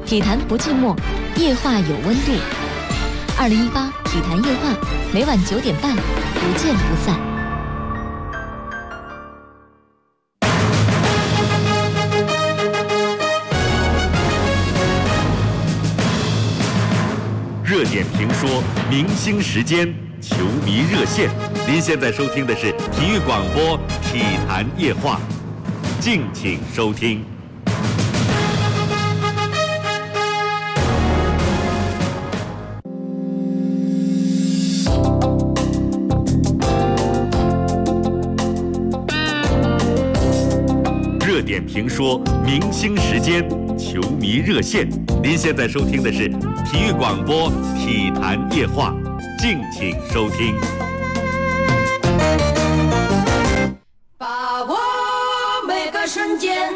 体坛不寂寞，夜话有温度。2018体坛夜话，每晚9点半，不见不散。 热点评说，明星时间，球迷热线。您现在收听的是体育广播《体坛夜话》，敬请收听。热点评说，明星时间，球迷热线。您现在收听的是体育广播《体坛夜话》，敬请收听。 把握每个瞬间。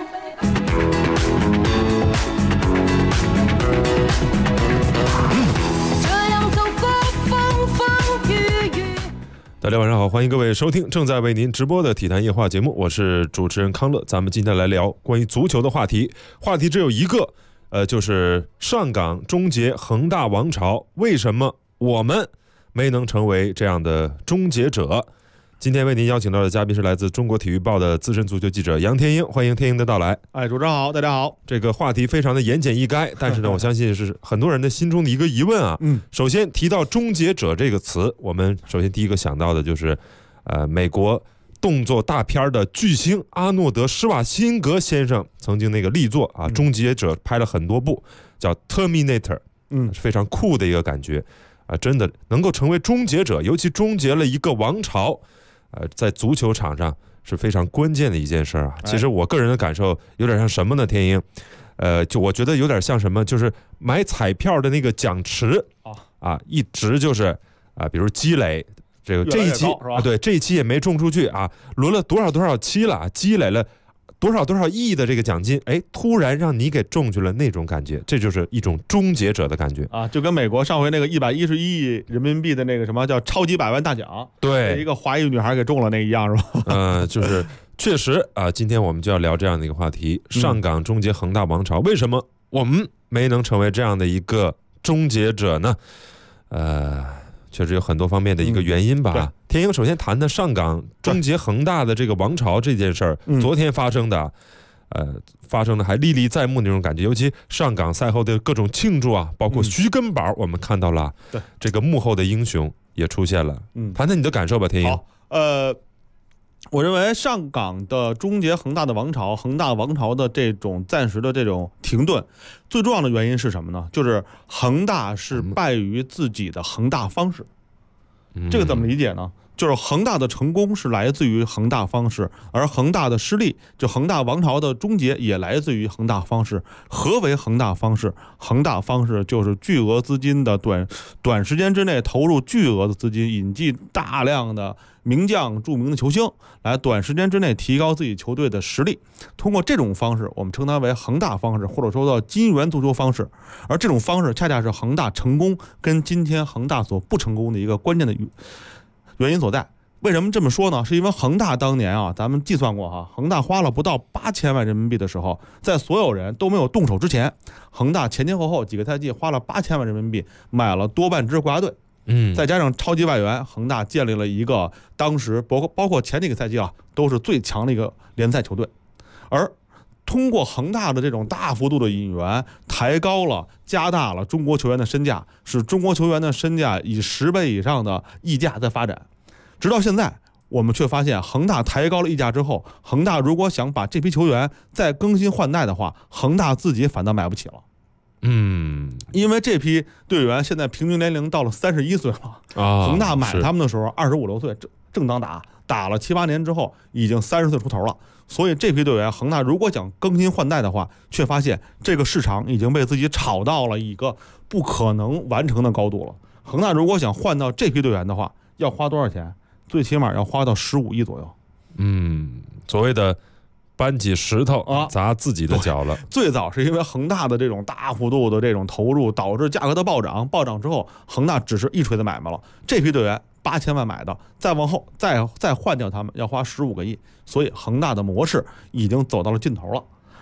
这样走过风风雨雨。 大家晚上好，欢迎各位收听正在为您直播的体坛夜话节目，我是主持人康乐。咱们今天来聊关于足球的话题，话题只有一个，就是上港终结恒大王朝，为什么我们没能成为这样的终结者？今天为您邀请到的嘉宾是来自中国体育报的资深足球记者杨天鹰，欢迎天鹰的到来。 主持人好，大家好。 这个话题非常的言简意赅，但是呢，我相信是很多人的心中的一个疑问啊。首先提到终结者这个词，我们首先第一个想到的就是，美国动作大片的巨星阿诺德·施瓦辛格先生曾经那个力作啊，终结者拍了很多部，叫 Terminator， 非常酷的一个感觉啊，真的能够成为终结者，尤其终结了一个王朝。在足球场上是非常关键的一件事啊。其实我个人的感受有点像什么呢？天鹰，就我觉得有点像什么，就是买彩票的那个奖池啊，一直就是比如积累这一期对，这一期也没中出去啊，轮了多少期了，积累了多少亿的这个奖金，突然让你给中去了，那种感觉，这就是一种终结者的感觉啊，就跟美国上回那个111亿人民币的那个什么叫超级百万大奖， 对， 一个华裔女孩给中了那一样，是吧？ 就是确实啊，今天我们就要聊这样的一个话题：上港终结恒大王朝，为什么我们没能成为这样的一个终结者呢？确实有很多方面的一个原因吧。天鹰首先谈的上港终结恒大的这个王朝这件事儿，昨天发生的，发生的还历历在目那种感觉。尤其上港赛后的各种庆祝啊，包括徐根宝，我们看到了这个幕后的英雄也出现了。谈谈你的感受吧，天鹰。 好，我认为上港的终结恒大的王朝，恒大王朝的这种暂时的这种停顿，最重要的原因是什么呢？就是恒大是败于自己的恒大方式。这个怎么理解呢？就是恒大的成功是来自于恒大方式，而恒大的失利，就恒大王朝的终结也来自于恒大方式。何为恒大方式？恒大方式就是巨额资金的短时间之内投入巨额的资金，引进大量的名将、著名的球星，来短时间之内提高自己球队的实力。通过这种方式，我们称它为恒大方式，或者说叫金元足球方式。而这种方式恰恰是恒大成功跟今天恒大所不成功的一个关键的原因所在。为什么这么说呢？是因为恒大当年啊，咱们计算过哈，恒大花了不到8000万人民币的时候，在所有人都没有动手之前，恒大前后几个赛季花了8000万人民币买了多半支国家队，再加上超级外援，恒大建立了一个当时包括前几个赛季啊，都是最强的一个联赛球队。而通过恒大的这种大幅度的引援，抬高了、加大了中国球员的身价，使中国球员的身价以10倍以上的溢价在发展。直到现在，我们却发现恒大抬高了溢价之后，恒大如果想把这批球员再更新换代的话，恒大自己反倒买不起了。因为这批队员现在平均年龄到了31岁了恒大买他们的时候25、6岁，正当打了7、8年之后，已经30岁出头了。所以这批队员，恒大如果想更新换代的话，却发现这个市场已经被自己炒到了一个不可能完成的高度了。恒大如果想换到这批队员的话，要花多少钱？最起码要花到15亿左右。 所谓的搬起石头砸自己的脚了。 最早是因为恒大的这种大幅度的这种投入，导致价格的暴涨之后，恒大只是一锤子买卖了这批队员，8000万买的，再往后再换掉他们要花15个亿，所以恒大的模式已经走到了尽头了。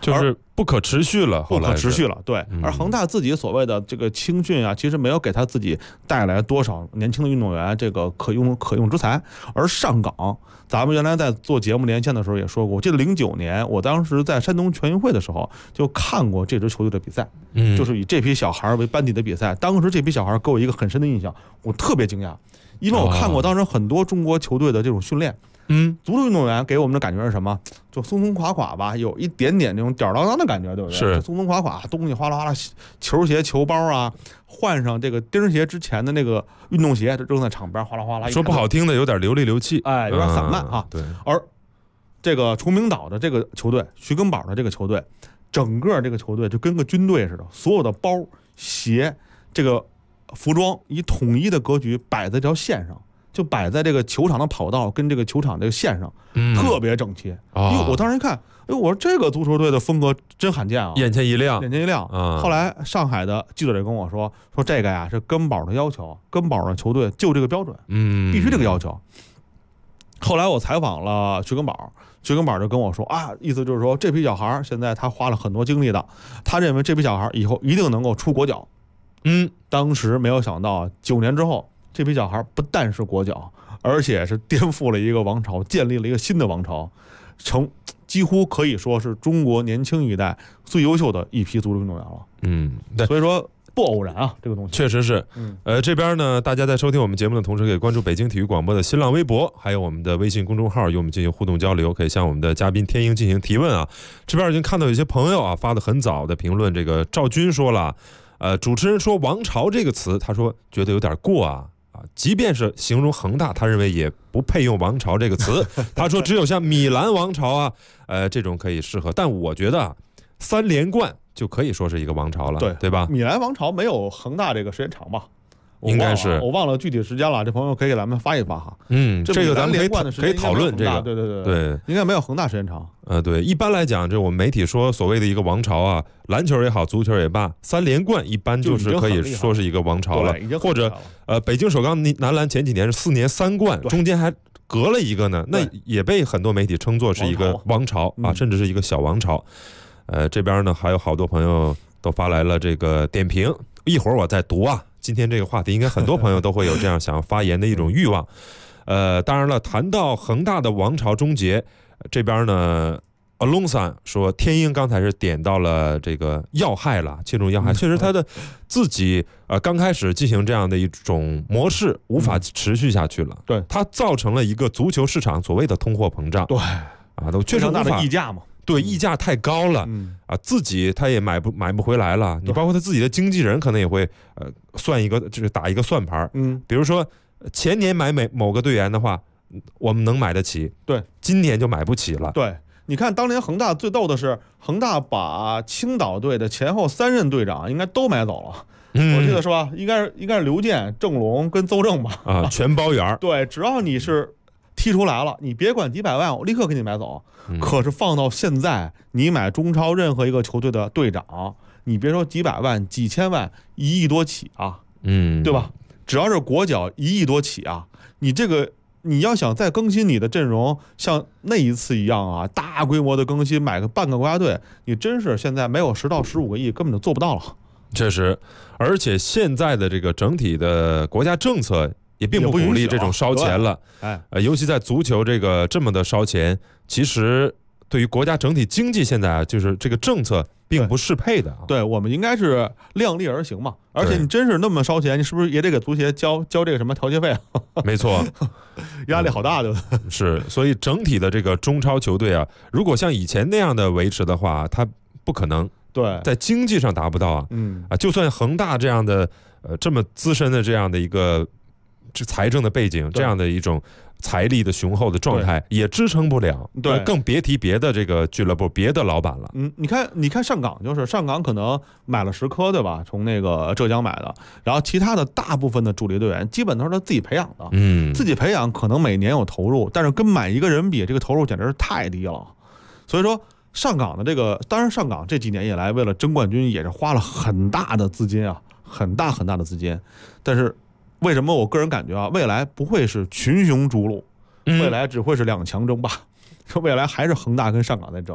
就是不可持续了， 不可持续了。对， 嗯而恒大自己所谓的这个青训啊，其实没有给他自己带来多少年轻的运动员这个可用之才。而上港，咱们原来在做节目连线的时候也说过，我记得09年，我当时在山东全运会的时候就看过这支球队的比赛，就是以这批小孩为班底的比赛。当时这批小孩给我一个很深的印象，我特别惊讶，因为我看过当时很多中国球队的这种训练。足球运动员给我们的感觉是什么？就松松垮垮吧，有一点点那种吊儿郎当的感觉，对不对？ 是松松垮垮，东西哗啦哗啦，球鞋、球包啊，换上这个钉鞋之前的那个运动鞋，扔在场边，哗啦哗啦。 说不好听的，有点流里流气， 哎，有点散漫啊。 对。 而这个崇明岛的这个球队，徐根宝的这个球队，整个这个球队就跟个军队似的，所有的包、鞋、这个服装以统一的格局摆在这条线上。就摆在这个球场的跑道跟这个球场这个线上，特别整齐。因为我当时一看，哎，我说这个足球队的风格真罕见啊， 眼前一亮。 后来上海的记者也跟我说这个呀是根宝的要求，根宝的球队就这个标准，必须这个要求。后来我采访了徐根宝就跟我说啊，意思就是说这批小孩现在他花了很多精力的，他认为这批小孩以后一定能够出国脚。当时没有想到9年之后。这批小孩不但是国脚，而且是颠覆了一个王朝，建立了一个新的王朝，几乎可以说是中国年轻一代最优秀的一批足球运动员了。 对， 所以说不偶然啊，这个东西确实是。这边呢，大家在收听我们节目的同时，可以关注北京体育广播的新浪微博，还有我们的微信公众号，与我们进行互动交流，可以向我们的嘉宾天鹰进行提问啊。这边已经看到有些朋友啊发的很早的评论，这个赵军说了，主持人说王朝这个词，他说觉得有点过啊。即便是形容恒大，他认为也不配用王朝这个词。他说只有像米兰王朝啊，这种可以适合。但我觉得3连冠就可以说是一个王朝了，对吧？ 米兰王朝没有恒大这个时间长吧？ 应该是我忘了具体时间了，这朋友可以给咱们发一发哈。 这个咱们可以讨论这个。 对，应该没有恒大时间长。 对，一般来讲，这我们媒体说所谓的一个王朝啊，篮球也好，足球也罢，3连冠一般就是可以说是一个王朝了。或者北京首钢男篮前几年是4年3冠，中间还隔了一个呢，那也被很多媒体称作是一个王朝啊，甚至是一个小王朝。这边呢还有好多朋友都发来了这个点评，一会儿我再读啊。今天这个话题应该很多朋友都会有这样想要发言的一种欲望。当然了，谈到恒大的王朝终结，这边呢Alonso 说天鹰刚才是点到了这个要害了，切中要害，确实他的自己刚开始进行这样的一种模式无法持续下去了。 对， 它造成了一个足球市场所谓的通货膨胀。 对都确实无法， 非常大的溢价嘛。 对，溢价太高了，自己他也买不回来了。你包括他自己的经纪人可能也会算一个，就是打一个算盘。比如说前年买某个队员的话，我们能买得起， 对， 今年就买不起了。 对，你看当年恒大最逗的是，恒大把青岛队的前后3任队长应该都买走了。我记得是吧？应该是刘健、郑龙跟邹正吧？ 全包圆。 对，只要你是踢出来了，你别管几百万，我立刻给你买走。可是放到现在，你买中超任何一个球队的队长，你别说几百万、几千万，1亿多起啊，对吧？只要是国脚1亿多起啊，你要想再更新你的阵容，像那一次一样啊，大规模的更新，买个半个国家队，你真是现在没有10到15个亿根本就做不到了。 确实，而且现在的这个整体的国家政策也并不鼓励这种烧钱了。尤其在足球这么的烧钱，其实对于国家整体经济现在啊，就是这个政策并不适配的。 对，我们应该是量力而行嘛。而且你真是那么烧钱，你是不是也得给足协交这个什么调节费啊？ 没错， 压力好大，对吧？ 是，所以整体的这个中超球队啊，如果像以前那样的维持的话，它不可能。 对， 在经济上达不到啊。就算恒大这样的这么资深的这样的一个财政的背景，这样的一种财力的雄厚的状态，也支撑不了。 对， 更别提别的这个俱乐部、别的老板了。 你看上港，就是上港可能买了10颗，对吧？从那个浙江买的，然后其他的大部分的主力队员基本都是他自己培养的。自己培养可能每年有投入，但是跟买一个人比，这个投入简直是太低了。所以说。上港的这个，当然上港这几年以来为了争冠军也是花了很大的资金啊，很大的资金。但是为什么我个人感觉啊，未来不会是群雄逐鹿，未来只会是2强争霸，未来还是恒大跟上港在争。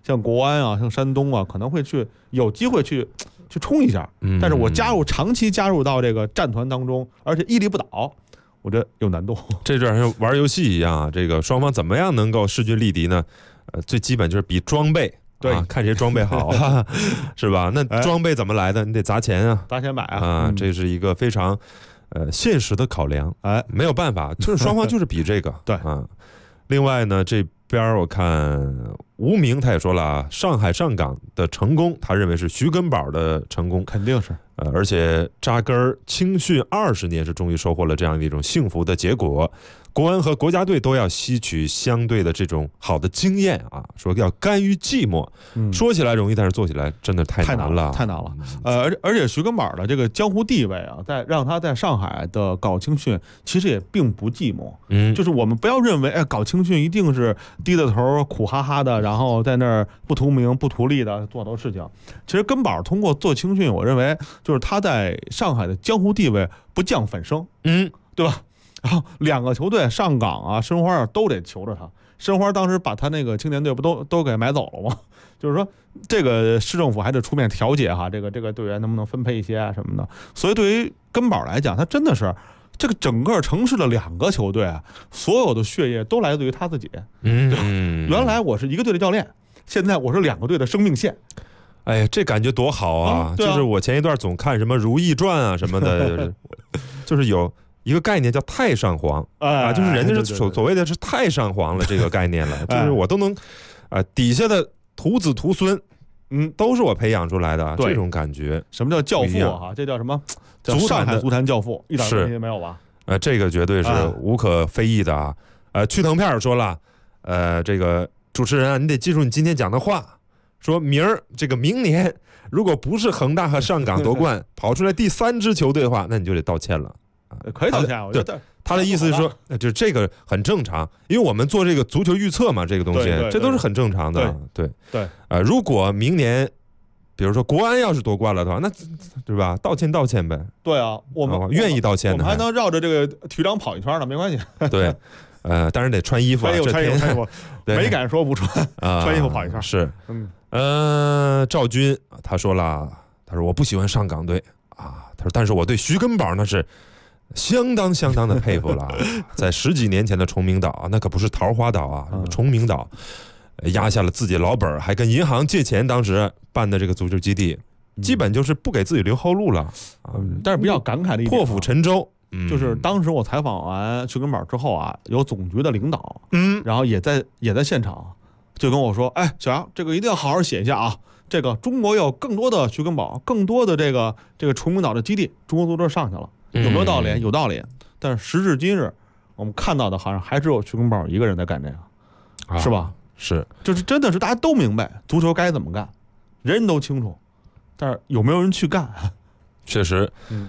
像国安啊，像山东啊，可能会有机会去冲一下。但是我长期加入到这个战团当中，而且屹立不倒，我觉得有难度。 这就像玩游戏一样啊，这个双方怎么样能够势均力敌呢？最基本就是比装备。 对， 看谁装备好，是吧？那装备怎么来的？你得砸钱啊， 砸钱买啊， 这是一个非常现实的考量。没有办法，就是双方就是比这个。 对啊，另外呢，这边我看吴明他也说了啊，上海上港的成功，他认为是徐根宝的成功， 肯定是。 而且扎根青训20年，是终于收获了这样的一种幸福的结果。国安和国家队都要吸取相对的这种好的经验啊，说要甘于寂寞。说起来容易，但是做起来真的太难了， 太难了。而且徐根宝的这个江湖地位啊，让他在上海的搞青训，其实也并不寂寞。就是我们不要认为，搞青训一定是低着头苦哈哈的，然后在那儿不图名不图利的做很多事情。其实根宝通过做青训，我认为就是他在上海的江湖地位不降反升，对吧？然后2个球队上港啊、申花啊都得求着他。申花当时把他那个青年队不都给买走了吗？就是说，这个市政府还得出面调解哈，这个队员能不能分配一些啊什么的。所以对于根宝来讲，他真的是这个整个城市的2个球队啊，所有的血液都来自于他自己。原来我是一个队的教练，现在我是2个队的生命线。 哎呀，这感觉多好啊！就是我前一段总看什么《如懿传》啊什么的，就是有一个概念叫太上皇啊，就是人家是所谓的是太上皇了这个概念了，就是我都能底下的徒子徒孙，都是我培养出来的这种感觉。 什么叫教父啊？这叫什么？叫上海足坛教父，一点问题没有吧？ 这个绝对是无可非议的啊。屈腾片说了，这个主持人啊，你得记住你今天讲的话。说明年如果不是恒大和上港夺冠跑出来第3支球队的话，那你就得道歉了。 可以道歉，我觉得他的意思是说，就这个很正常，因为我们做这个足球预测嘛，这个东西这都是很正常的。对，如果明年比如说国安要是夺冠了的话，那对吧？道歉呗。 对啊，我们愿意道歉的， 我们还能绕着这个体育场跑一圈呢，没关系。 对。当然得穿衣服啊， 穿衣服，没敢说不穿，穿衣服跑一圈是。赵军他说了，他说我不喜欢上港队啊，他说但是我对徐根宝那是相当的佩服了，在10几年前的崇明岛，那可不是桃花岛啊，崇明岛压下了自己老本，还跟银行借钱，当时办的这个足球基地，基本就是不给自己留后路了啊。 但是比较感慨的一点， 破釜沉舟。 就是当时我采访完徐根宝之后啊，有总局的领导，然后也在现场，就跟我说，小杨，这个一定要好好写一下啊，这个中国有更多的徐根宝，更多的这个崇明岛的基地，中国足球上去了，有没有道理？有道理。但是时至今日，我们看到的好像还只有徐根宝一个人在干这个，是吧？ 是， 就是真的是大家都明白足球该怎么干，人人都清楚，但是有没有人去干？ 确实，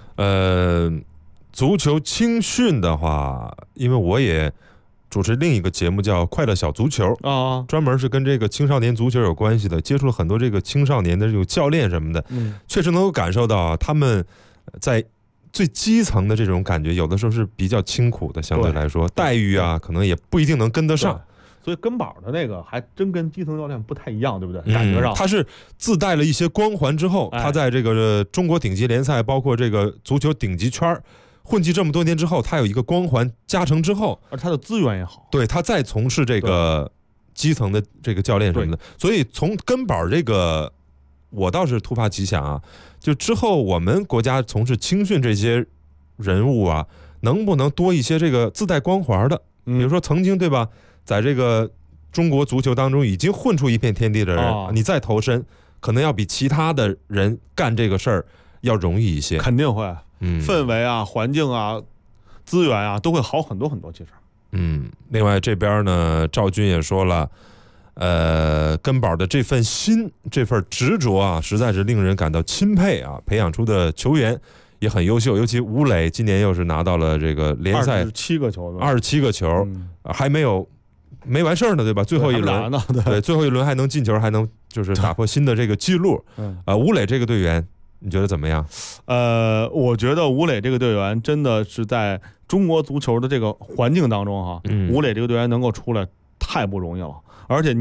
足球青训的话，因为我也主持另一个节目叫《快乐小足球》啊，专门是跟这个青少年足球有关系的，接触了很多这个青少年的这种教练什么的，确实能够感受到他们在最基层的这种感觉，有的时候是比较清苦的，相对来说待遇啊，可能也不一定能跟得上。 所以根宝的那个还真跟基层教练不太一样，对不对？感觉上他是自带了一些光环之后，他在这个中国顶级联赛，包括这个足球顶级圈混迹这么多年之后，他有一个光环加成之后， 而他的资源也好， 对，他再从事这个基层的这个教练什么的，所以从根宝这个，我倒是突发奇想啊，就之后我们国家从事青训这些人物啊，能不能多一些这个自带光环的？比如说曾经对吧，在这个中国足球当中已经混出一片天地的人，你再投身，可能要比其他的人干这个事儿要容易一些， 肯定会。氛围啊、环境啊、资源啊，都会好很多很多。其实， 另外这边呢，赵军也说了，根宝的这份心、这份执着啊，实在是令人感到钦佩啊。培养出的球员也很优秀，尤其吴磊今年又是拿到了这个联赛 27个球 ，27个球，还没完事儿呢，对吧？最后一轮，对，最后一轮还能进球，还能就是打破新的这个记录。吴磊这个队员。你觉得怎么样？ 我觉得吴磊这个队员真的是在中国足球的这个环境当中哈，吴磊这个队员能够出来太不容易了。而且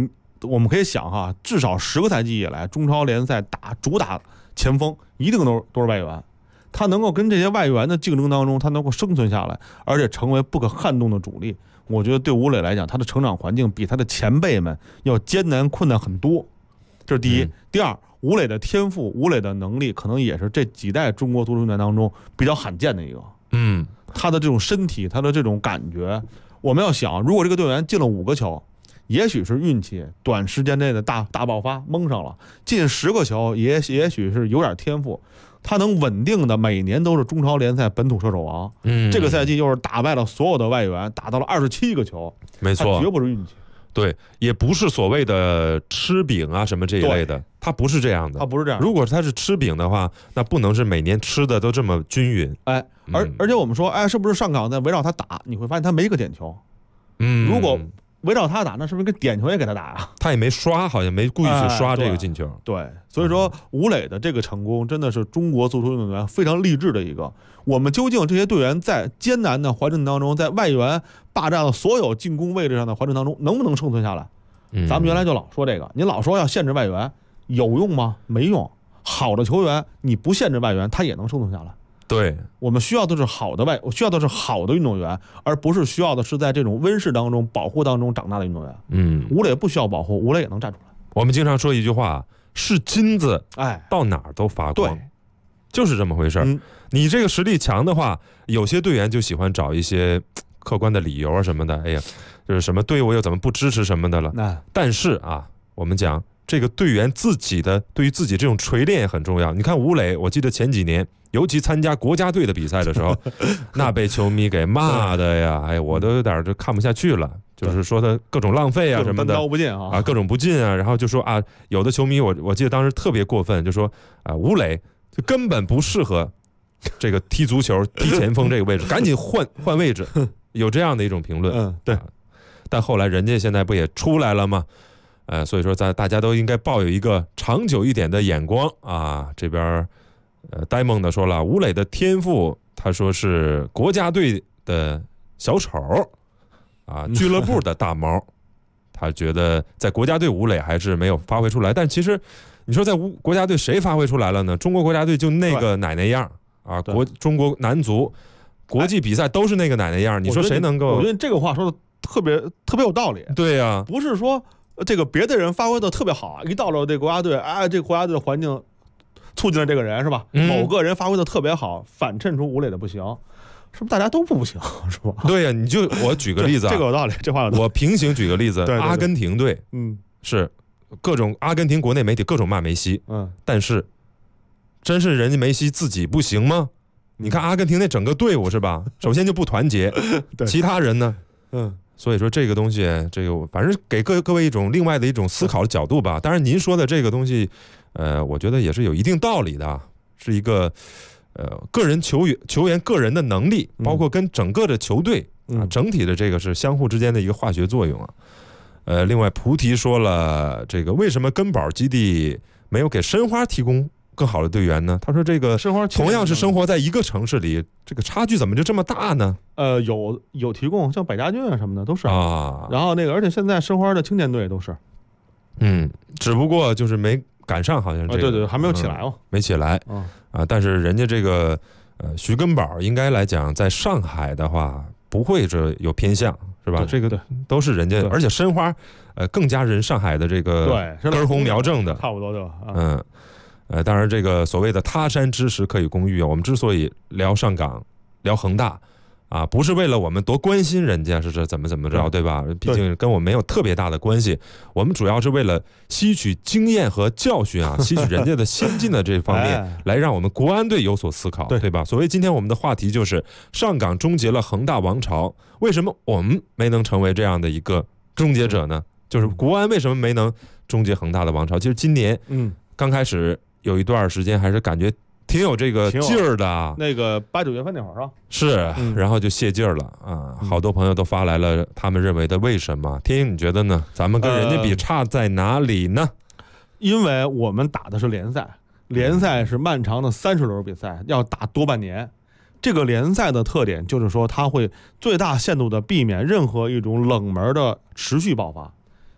我们可以想哈，至少10个赛季以来，中超联赛主打前锋一定都是外援，他能够跟这些外援的竞争当中，他能够生存下来，而且成为不可撼动的主力。我觉得对吴磊来讲，他的成长环境比他的前辈们要艰难困难很多，这是第一。第二，吴磊的天赋、吴磊的能力，可能也是这几代中国足球运动员当中比较罕见的一个。他的这种身体，他的这种感觉，我们要想，如果这个队员进了5个球。也许是运气，短时间内的大爆发蒙上了，进10个球也许是有点天赋，他能稳定的每年都是中超联赛本土射手王。这个赛季又是打败了所有的外援，打到了27个球， 没错， 绝不是运气。 对，也不是所谓的吃饼啊什么这一类的，他不是这样的， 他不是这样。 如果他是吃饼的话，那不能是每年吃的都这么均匀。 而且我们说，是不是上港在围绕他打？你会发现他没一个点球。如果围绕他打，那是不是跟点球也给他打呀？ 他也没刷，好像没故意去刷这个进球。 对，所以说吴磊的这个成功真的是中国足球运动员非常励志的一个。我们究竟这些队员在艰难的环境当中，在外援霸占了所有进攻位置上的环境当中，能不能生存下来？咱们原来就老说这个，你老说要限制外援，有用吗？没用。好的球员，你不限制外援，他也能生存下来。 对， 我们需要的是好的运动员，而不是需要的是在这种温室当中保护当中长大的运动员。吴磊不需要保护，吴磊也能站出来。 我们经常说一句话，是金子，到哪儿都发光，就是这么回事儿。你这个实力强的话，有些队员就喜欢找一些客观的理由啊什么的，哎呀，就是什么队伍又怎么不支持什么的了。但是啊，我们讲这个队员对于自己这种锤炼也很重要。你看吴磊，我记得前几年。尤其参加国家队的比赛的时候，那被球迷给骂的呀，哎，我都有点就看不下去了。就是说他各种浪费啊什么的，各种不进啊，然后就说啊，有的球迷我记得当时特别过分，就说啊，吴磊就根本不适合这个踢足球、踢前锋这个位置，赶紧换位置，有这样的一种评论。 对。 但后来人家现在不也出来了吗？所以说大家都应该抱有一个长久一点的眼光啊，这边。呆萌的说了，吴磊的天赋，他说是国家队的小丑啊，俱乐部的大毛。他觉得在国家队吴磊还是没有发挥出来，但其实你说在国家队谁发挥出来了呢？中国国家队就那个奶奶样啊，中国男足国际比赛都是那个奶奶样，你说谁能够？ 我觉得这个话说的特别有道理。 对呀， 不是说这个别的人发挥的特别好啊，一到了这国家队，这个国家队的环境。促进了这个人是吧？某个人发挥的特别好，反衬出吴磊的不行，是不是大家都不行是吧？ 对呀，我举个例子啊， 这个有道理，这话有道理。 我平行举个例子， 对阿根廷队，是各种阿根廷国内媒体各种骂梅西，但是真是人家梅西自己不行吗？你看阿根廷那整个队伍是吧？首先就不团结，其他人呢，所以说这个东西，这个反正给各位另外的一种思考的角度吧。当然您说的这个东西。我觉得也是有一定道理的，是一个个人球员个人的能力，包括跟整个的球队整体的这个是相互之间的一个化学作用啊。另外菩提说了，这个为什么根宝基地没有给申花提供更好的队员呢？他说这个申花同样是生活在一个城市里，这个差距怎么就这么大呢？ 有提供，像百家俊啊什么的都是啊。然后而且现在申花的青年队都是， 只不过就是没。赶上好像这个对，还没有起来哦， 没起来但是人家这个徐根宝应该来讲，在上海的话不会有偏向是吧？这个都是人家，而且申花更加人上海的这个根红苗正的， 差不多对吧？当然这个所谓的他山之石可以攻玉啊，我们之所以聊上港、聊恒大。不是为了我们多关心人家是怎么着，对吧？毕竟跟我们没有特别大的关系。我们主要是为了吸取经验和教训啊，吸取人家的先进的这方面，来让我们国安队有所思考，对吧？所谓今天我们的话题就是上港终结了恒大王朝，为什么我们没能成为这样的一个终结者呢？就是国安为什么没能终结恒大的王朝？其实今年刚开始有一段时间还是感觉。挺有这个劲儿的， 那个8、9月份那会儿是，然后就泄劲儿了啊！好多朋友都发来了他们认为的为什么。天鹰，你觉得呢？咱们跟人家比差在哪里呢？ 因为我们打的是联赛，联赛是漫长的30轮比赛，要打多半年。这个联赛的特点就是说，它会最大限度的避免任何一种冷门的持续爆发。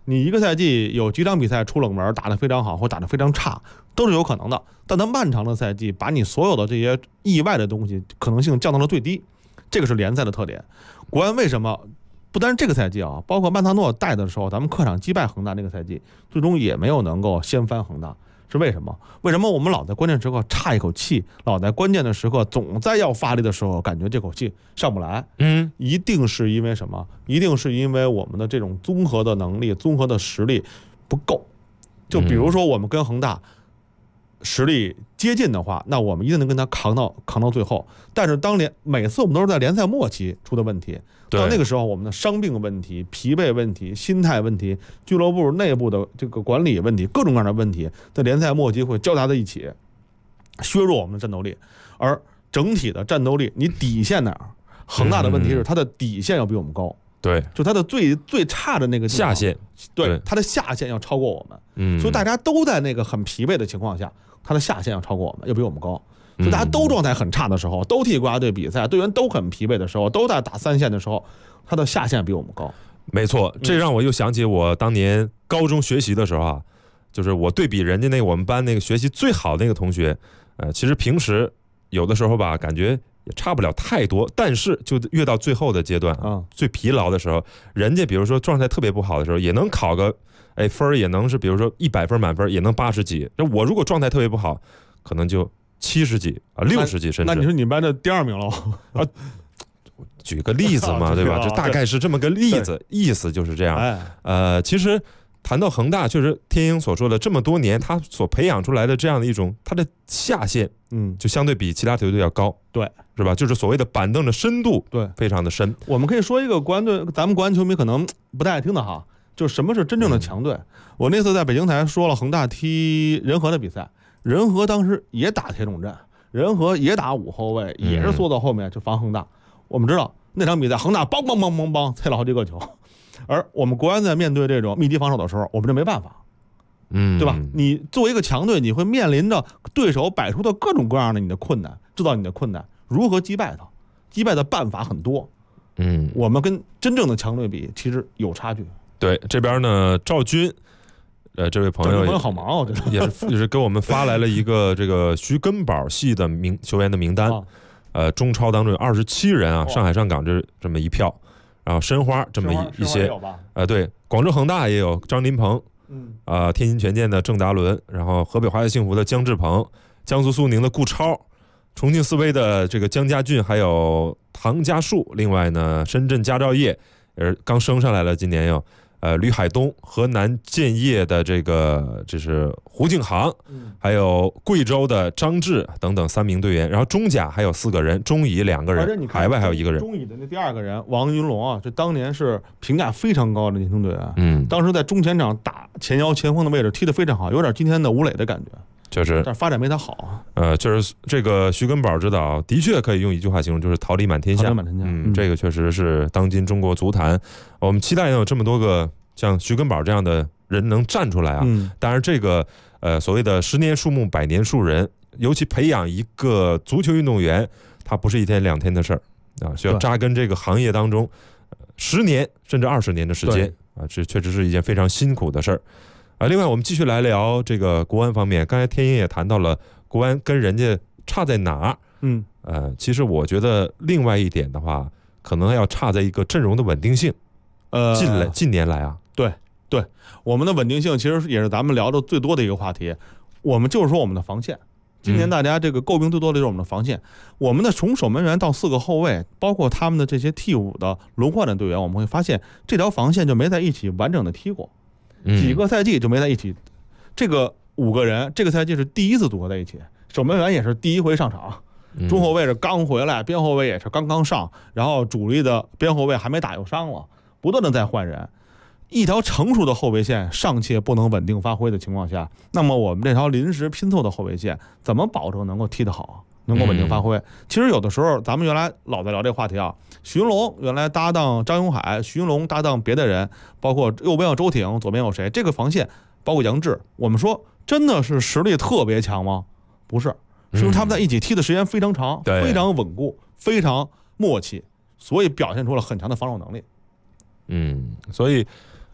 你一个赛季有几场比赛出冷门，打得非常好或打得非常差，都是有可能的。但它漫长的赛季，把你所有的这些意外的东西可能性降到了最低，这个是联赛的特点。国安为什么不单是这个赛季啊，包括曼塔诺带的时候，咱们客场击败恒大那个赛季，最终也没有能够掀翻恒大。是为什么？为什么我们老在关键时刻差一口气，老在关键的时刻总在要发力的时候感觉这口气上不来？一定是因为什么？一定是因为我们的这种综合的能力、综合的实力不够。就比如说我们跟恒大实力接近的话，那我们一定能跟他扛到最后。但是每次我们都是在联赛末期出的问题，到那个时候我们的伤病问题、疲惫问题、心态问题、俱乐部内部的这个管理问题，各种各样的问题在联赛末期会交杂在一起，削弱我们的战斗力。而整体的战斗力，你底线哪儿？恒大的问题是他的底线要比我们高。 对， 就他的最差的那个下限， 对，他的下限要超过我们，所以大家都在那个很疲惫的情况下，他的下限要超过我们，要比我们高。所以大家都状态很差的时候，都替国家队比赛，队员都很疲惫的时候，都在打三线的时候，他的下限比我们高。 没错，这让我又想起我当年高中学习的时候啊，就是我对比人家我们班那个学习最好的那个同学，其实平时有的时候吧，感觉也差不了太多，但是就越到最后的阶段啊，最疲劳的时候，人家比如说状态特别不好的时候，也能考个分也能是比如说100分满分也能80几。那我如果状态特别不好，可能就70几啊，60几甚至。 那你是你们班的第2名了啊？ 举个例子嘛，对吧？就大概是这么个例子，意思就是这样。其实谈到恒大，确实天鹰所说的这么多年，他所培养出来的这样的一种他的下限，就相对比其他球队要高， 对， 是吧？就是所谓的板凳的深度， 对， 非常的深。 我们可以说一个国安队，咱们国安球迷可能不太爱听的哈，就什么是真正的强队。我那次在北京台说了恒大踢仁和的比赛，仁和当时也打铁桶阵，仁和也打5后卫，也是缩到后面就防恒大。我们知道那场比赛恒大梆梆梆梆梆菜了好几个球，而我们国安在面对这种密集防守的时候，我们这没办法，对吧？你作为一个强队，你会面临着对手摆出的各种各样的你的困难，制造你的困难，如何击败他？击败的办法很多，我们跟真正的强队比，其实有差距。 对，这边呢，赵军，这位朋友好忙哦， 也是给我们发来了一个这个徐根宝系的球员的名单。中超当中有27人啊，上海上港这么一票，然后申花这么一些，对，广州恒大也有张琳芃，天津权健的郑达伦，然后河北华夏幸福的姜志鹏，江苏苏宁的顾超，重庆斯威的这个姜家俊，还有唐家树，另外呢，深圳佳兆业刚升上来了，今年有吕海东，河南建业的这是胡敬航，还有贵州的张志等等3名队员，然后中甲还有4个人，中乙2个人，海外还有1个人。 中乙的那第2个人王云龙啊，这当年是评价非常高的年轻队员，当时在中前场打前腰前锋的位置踢得非常好，有点今天的吴磊的感觉。 确实， 但是发展没他好。 就是这个徐根宝指导的确可以用一句话形容，就是桃李满天下。这个确实是当今中国足坛，我们期待有这么多个像徐根宝这样的人能站出来啊。当然，这个所谓的10年树木，百年树人，尤其培养一个足球运动员，它不是1天2天的事儿啊，需要扎根这个行业当中10年甚至20年的时间啊，这确实是一件非常辛苦的事儿。另外我们继续来聊这个国安方面，刚才天鹰也谈到了国安跟人家差在哪儿，其实我觉得另外一点的话，可能要差在一个阵容的稳定性。近年来啊， 对，我们的稳定性其实也是咱们聊的最多的一个话题。我们就是说我们的防线，今年大家这个诟病最多的就是我们的防线。我们的从守门员到4个后卫，包括他们的这些替补的轮换的队员，我们会发现这条防线就没在一起完整的踢过。几个赛季就没在一起，这个5个人这个赛季是第一次组合在一起，守门员也是第一回上场，中后卫是刚回来，边后卫也是刚刚上，然后主力的边后卫还没打又伤了，不断的在换人。一条成熟的后卫线尚且不能稳定发挥的情况下，那么我们这条临时拼凑的后卫线怎么保证能够踢得好，能够稳定发挥？其实有的时候咱们原来老在聊这个话题啊，徐云龙原来搭档张永海，徐云龙搭档别的人，包括右边有周挺，左边有谁？这个防线包括杨志，我们说真的是实力特别强吗？不是，是因为他们在一起踢的时间非常长，非常稳固，非常默契，所以表现出了很强的防守能力。 所以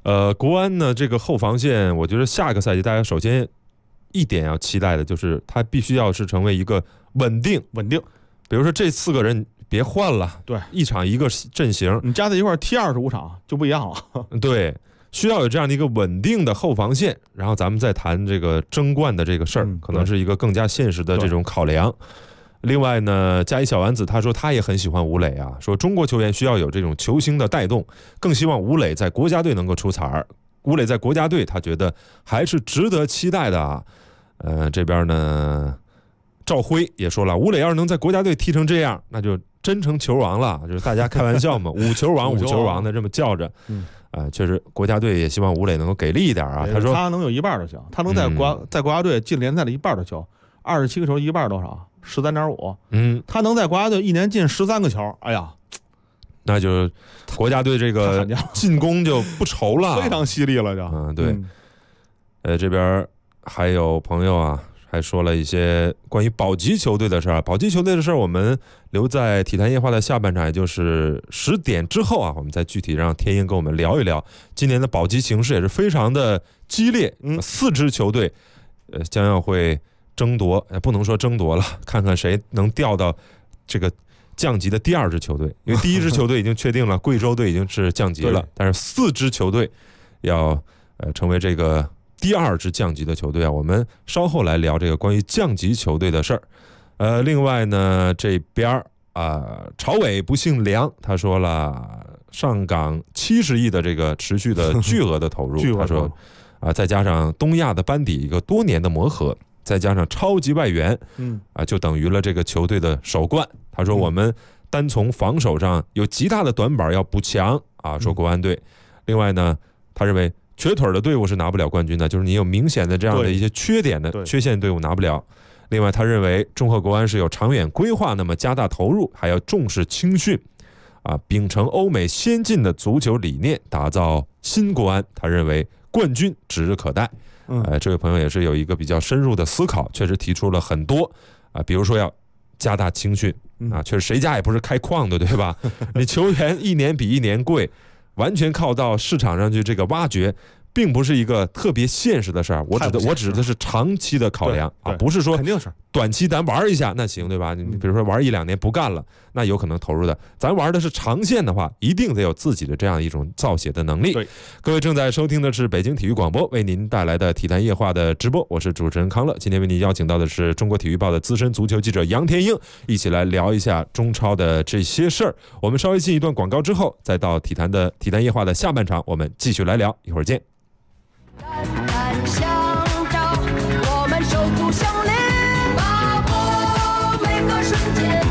国安呢这个后防线，我觉得下个赛季大家首先一点要期待的就是他必须要是成为一个稳定。比如说这4个人别换了， 对， 一场一个阵型， 你加在一块踢25场就不一样了。 对，需要有这样的一个稳定的后防线，然后咱们再谈这个争冠的这个事儿，可能是一个更加现实的这种考量。另外呢，加一小丸子他说他也很喜欢吴磊啊，说中国球员需要有这种球星的带动，更希望吴磊在国家队能够出彩儿。吴磊在国家队他觉得还是值得期待的啊。这边呢赵辉也说了，吴磊要是能在国家队踢成这样，那就真成球王了，就是大家开玩笑嘛，五球王的这么叫着。确实国家队也希望吴磊能够给力一点啊。他说他能有一半就行，他能在国家队进联赛的一半的球，27个球一半多少？13.5。他能在国家队一年进13个球，哎呀， 那就国家队这个进攻就不愁了， 非常犀利了就。 对。这边还有朋友啊，还说了一些关于保级球队的事儿。保级球队的事儿，我们留在体坛夜话的下半场，也就是10点之后啊，我们再具体让天鹰跟我们聊一聊今年的保级形势也是非常的激烈。4支球队，将要会争夺，不能说争夺了，看看谁能调到这个降级的第2支球队，因为第1支球队已经确定了，贵州队已经是降级了，但是4支球队要成为这个第2支降级的球队啊。我们稍后来聊这个关于降级球队的事儿。另外呢，这边朝伟不姓梁，他说了上港70亿的这个持续的巨额的投入，他说再加上东亚的班底一个多年的磨合，再加上超级外援，就等于了这个球队的首冠。他说我们单从防守上有极大的短板要补强啊，说国安队。另外呢，他认为瘸腿的队伍是拿不了冠军的，就是你有明显的这样的一些缺点的缺陷队伍拿不了。另外他认为中赫国安是有长远规划，那么加大投入，还要重视青训秉承欧美先进的足球理念，打造新国安。他认为冠军指日可待。这位朋友也是有一个比较深入的思考，确实提出了很多比如说要加大青训确实谁家也不是开矿的，对吧？你球员一年比一年贵，完全靠到市场上去这个挖掘，并不是一个特别现实的事儿。我指的是长期的考量不是说肯定是短期咱玩一下那行，对吧？你比如说玩1-2年不干了，那有可能投入的。咱玩的是长线的话，一定得有自己的这样一种造血的能力。各位正在收听的是北京体育广播为您带来的体坛夜话的直播，我是主持人康乐。今天为您邀请到的是中国体育报的资深足球记者杨天鹰，一起来聊一下中超的这些事儿。我们稍微进一段广告之后，再到体坛夜话的下半场，我们继续来聊，一会儿见。 相照，我们手足相连，把握每个瞬间。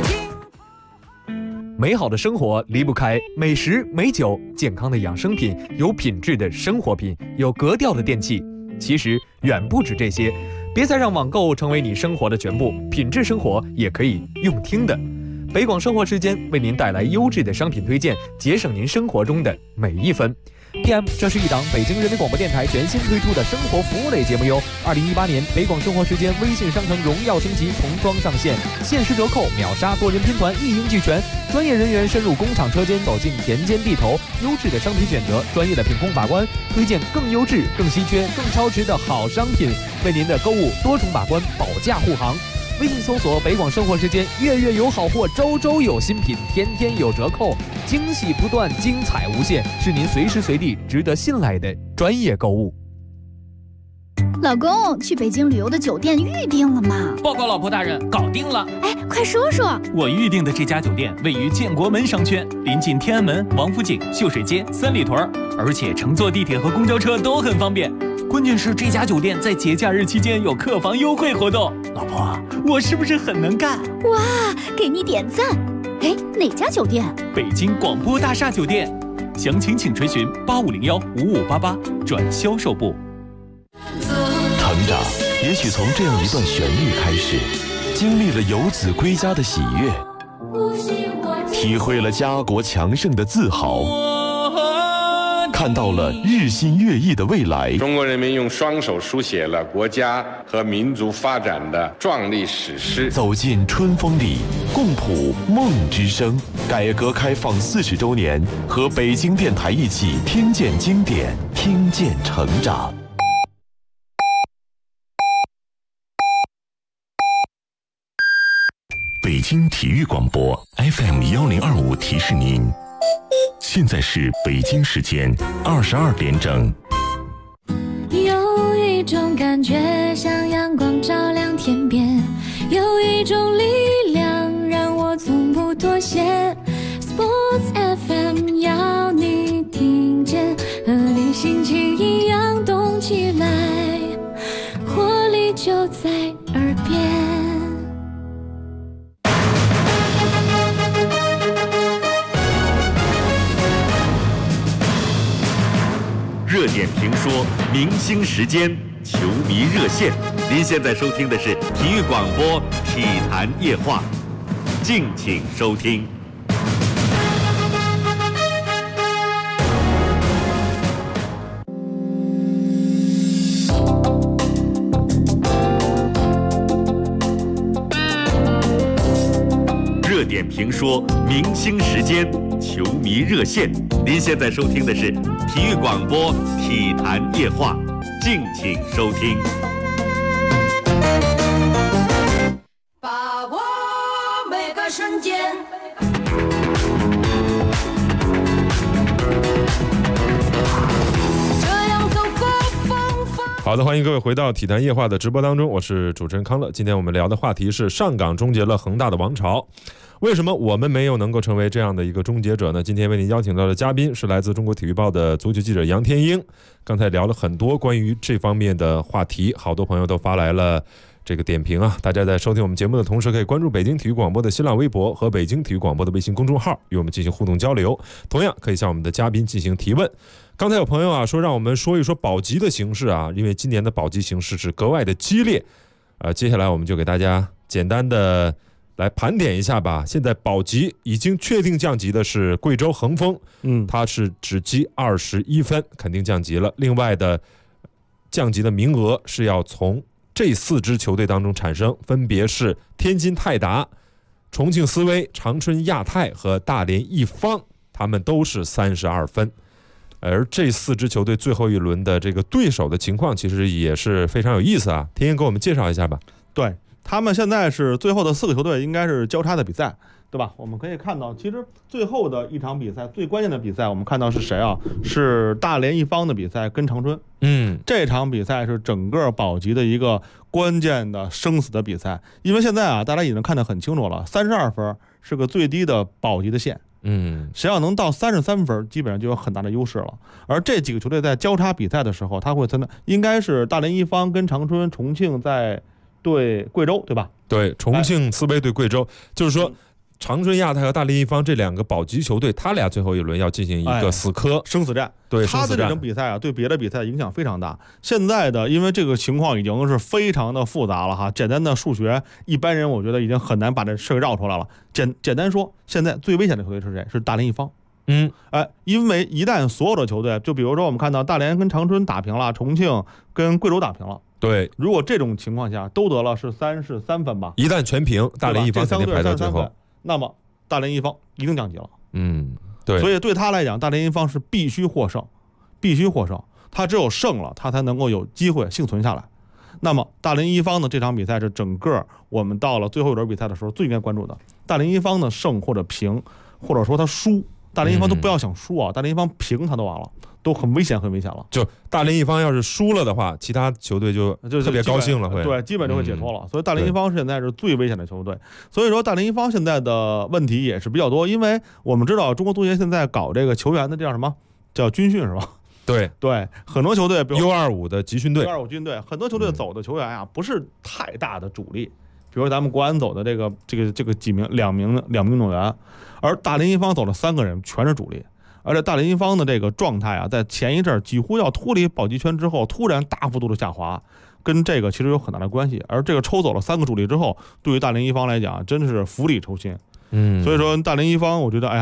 美好的生活离不开美食美酒，健康的养生品，有品质的生活品，有格调的电器。其实远不止这些，别再让网购成为你生活的全部，品质生活也可以用听的。北广生活时间为您带来优质的商品推荐，节省您生活中的每一分。PM， 这是一档北京人民广播电台全新推出的生活服务类节目哟。2018年北广生活时间微信商城荣耀升级重装上线，限时折扣，秒杀多人拼团，一应俱全。专业人员深入工厂车间，走进田间地头，优质的商品选择，专业的品控把关，推荐更优质、更稀缺、更超值的好商品，为您的购物多重把关，保价护航。微信搜索北广生活时间，月月有好货，周周有新品，天天有折扣，惊喜不断，精彩无限，是您随时随地值得信赖的专业购物。 老公，去北京旅游的酒店预定了吗？ 报告老婆大人，搞定了。 哎，快说说。 我预定的这家酒店位于建国门商圈，临近天安门、王府井、秀水街、三里屯，而且乘坐地铁和公交车都很方便。关键是这家酒店在节假日期间有客房优惠活动。老婆，我是不是很能干？ 哇，给你点赞。哎，哪家酒店？ 北京广播大厦酒店。详情请垂询8501-5588转销售部。 成长也许从这样一段旋律开始，经历了游子归家的喜悦，体会了家国强盛的自豪， 看到了日新月异的未来。 中国人民用双手书写了国家和民族发展的壮丽史诗。 走进春风里，共谱梦之声。改革开放40周年，和北京电台一起听见经典，听见成长。北京体育广播 FM1025提示您，现在是北京时间22点整。 有一种感觉像阳光照亮天边，有一种力量让我从不妥协。 Sports FM 要你听见，和你心情一样动起来，活力就在耳边。 热点评说，明星时间，球迷热线。您现在收听的是体育广播《体坛夜话》，敬请收听。热点评说，明星时间，球迷热线。您现在收听的是体育广播《体坛夜话》，敬请收听。 把握每个瞬间。这样走过风风。 好的，欢迎各位回到体坛夜话的直播当中，我是主持人康乐。今天我们聊的话题是上港终结了恒大的王朝。为什么我们没有能够成为这样的一个终结者呢？今天为您邀请到的嘉宾是来自中国体育报的足球记者杨天英。刚才聊了很多关于这方面的话题，好多朋友都发来了这个点评啊。大家在收听我们节目的同时，可以关注北京体育广播的新浪微博和北京体育广播的微信公众号，与我们进行互动交流。同样可以向我们的嘉宾进行提问。刚才有朋友啊说让我们说一说保级的形势啊，因为今年的保级形势是格外的激烈。接下来我们就给大家简单的来盘点一下吧。现在保级已经确定降级的是贵州恒丰，它是只积21分，肯定降级了。另外的降级的名额是要从这4支球队当中产生，分别是天津泰达、重庆斯威、长春亚泰和大连一方，他们都是32分。而这4支球队最后一轮的这个对手的情况其实也是非常有意思啊。天天给我们介绍一下吧。 对，他们现在是最后的4个球队应该是交叉的比赛，对吧？我们可以看到，其实最后的一场比赛，最关键的比赛，我们看到是谁啊？是大连一方的比赛跟长春。这场比赛是整个保级的一个关键的生死的比赛，因为现在啊，大家已经看得很清楚了，32分是个最低的保级的线。谁要能到33分，基本上就有很大的优势了。而这几个球队在交叉比赛的时候，他会应该是大连一方跟长春、重庆在对贵州，对吧？ 对，重庆斯威对贵州，就是说长春亚泰和大连一方这2个保级球队，他俩最后一轮要进行一个死磕生死战。对，他的这种比赛啊，对别的比赛影响非常大。现在的因为这个情况已经是非常的复杂了哈，简单的数学一般人我觉得已经很难把这事绕出来了。简单说，现在最危险的球队是谁？是大连一方。因为一旦所有的球队，就比如说我们看到大连跟长春打平了，重庆跟贵州打平了。对，如果这种情况下都得了是33分吧， 一旦全平，大连一方肯定排到最后， 那么大连一方一定降级了。 对， 所以对他来讲，大连一方是必须获胜，他只有胜了，他才能够有机会幸存下来。那么大连一方的这场比赛是整个我们到了最后一轮比赛的时候最应该关注的。大连一方的胜或者平，或者说他输，大连一方都不要想输啊，大连一方平他都完了，都很危险了。 就大连一方要是输了的话，其他球队就特别高兴了， 对，基本就会解脱了。所以大连一方现在是最危险的球队。所以说大连一方现在的问题也是比较多，因为我们知道中国足协现在搞这个球员的这叫什么？叫军训是吧？ 对， 很多球队，比如 U25 的集训队 ，U25 军队，很多球队走的球员啊，不是太大的主力。比如咱们国安走的这个两名运动员，而大连一方走了3个人，全是主力。而且大连一方的这个状态啊，在前一阵几乎要脱离保级圈之后，突然大幅度的下滑，跟这个其实有很大的关系。而这个抽走了3个主力之后，对于大连一方来讲，真的是釜底抽薪。所以说大连一方，我觉得，哎呀，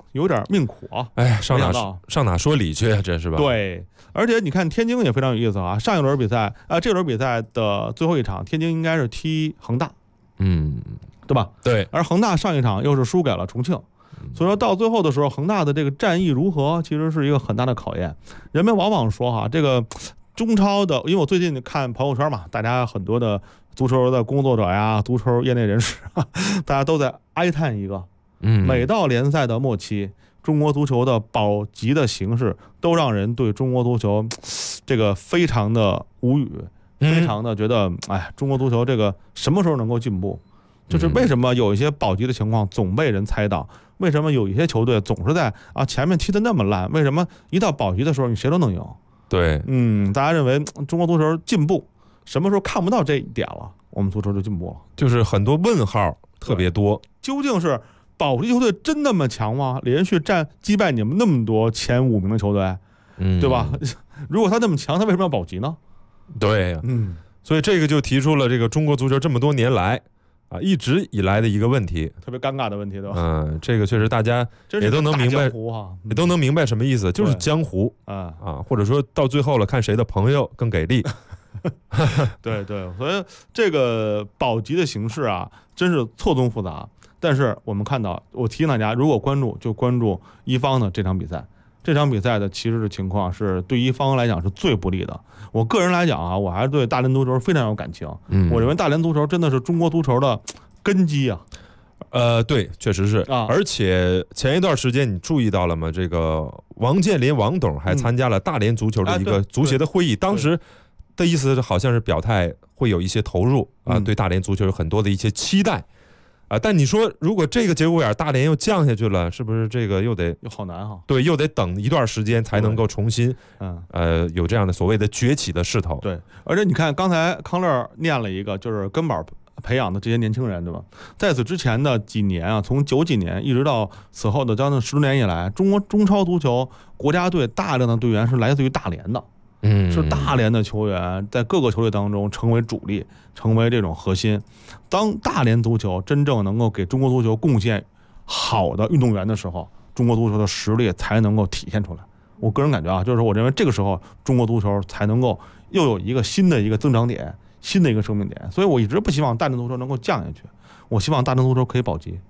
有点命苦啊。 哎呀，上哪说理去啊，这是吧？ 对，而且你看天津也非常有意思啊。上一轮比赛这轮比赛的最后一场，天津应该是踢恒大，对吧？ 对。 而恒大上一场又是输给了重庆，所以说到最后的时候，恒大的这个战役如何，其实是一个很大的考验。人们往往说哈，这个中超的，因为我最近看朋友圈嘛，大家很多的足球的工作者呀，足球业内人士，大家都在哀叹一个，每到联赛的末期，中国足球的保级的形式都让人对中国足球这个非常的无语，非常的觉得，哎，中国足球这个什么时候能够进步？就是为什么有一些保级的情况总被人猜到？为什么有一些球队总是在前面踢得那么烂？为什么一到保级的时候你谁都能赢？ 对， 大家认为中国足球进步，什么时候看不到这一点了，我们足球就进步了。 就是很多问号特别多， 究竟是保级球队真那么强吗？连续击败你们那么多前5名的球队，对吧？如果他那么强，他为什么要保级呢？ 对呀，所以这个就提出了这个中国足球这么多年来一直以来的一个问题， 特别尴尬的问题，对吧？ 这个确实大家也都能明白，也都能明白什么意思，就是江湖或者说到最后了，看谁的朋友更给力。 对，所以这个保级的形式真是错综复杂。但是我们看到，我提醒大家，如果关注就关注一方的这场比赛。这场比赛的其实的情况是对一方来讲是最不利的。我个人来讲我还是对大连足球非常有感情。我认为大连足球真的是中国足球的根基啊。 对，确实是而且前一段时间你注意到了吗？这个王健林王董还参加了大连足球的一个足协的会议，当时的意思好像是表态会有一些投入对大连足球有很多的一些期待。但你说如果这个节骨眼大连又降下去了，是不是这个又好难哈？ 对，又得等一段时间才能够重新有这样的所谓的崛起的势头。 对，而且你看刚才康乐念了一个，就是根宝培养的这些年轻人，对吧？在此之前的几年从90几年一直到此后的将近10多年以来，中国中超足球国家队大量的队员是来自于大连的。是大连的球员在各个球队当中成为主力，成为这种核心。当大连足球真正能够给中国足球贡献好的运动员的时候，中国足球的实力才能够体现出来。我个人感觉就是我认为这个时候中国足球才能够又有一个新的一个增长点，新的一个生命点。所以我一直不希望大连足球能够降下去，我希望大连足球可以保级。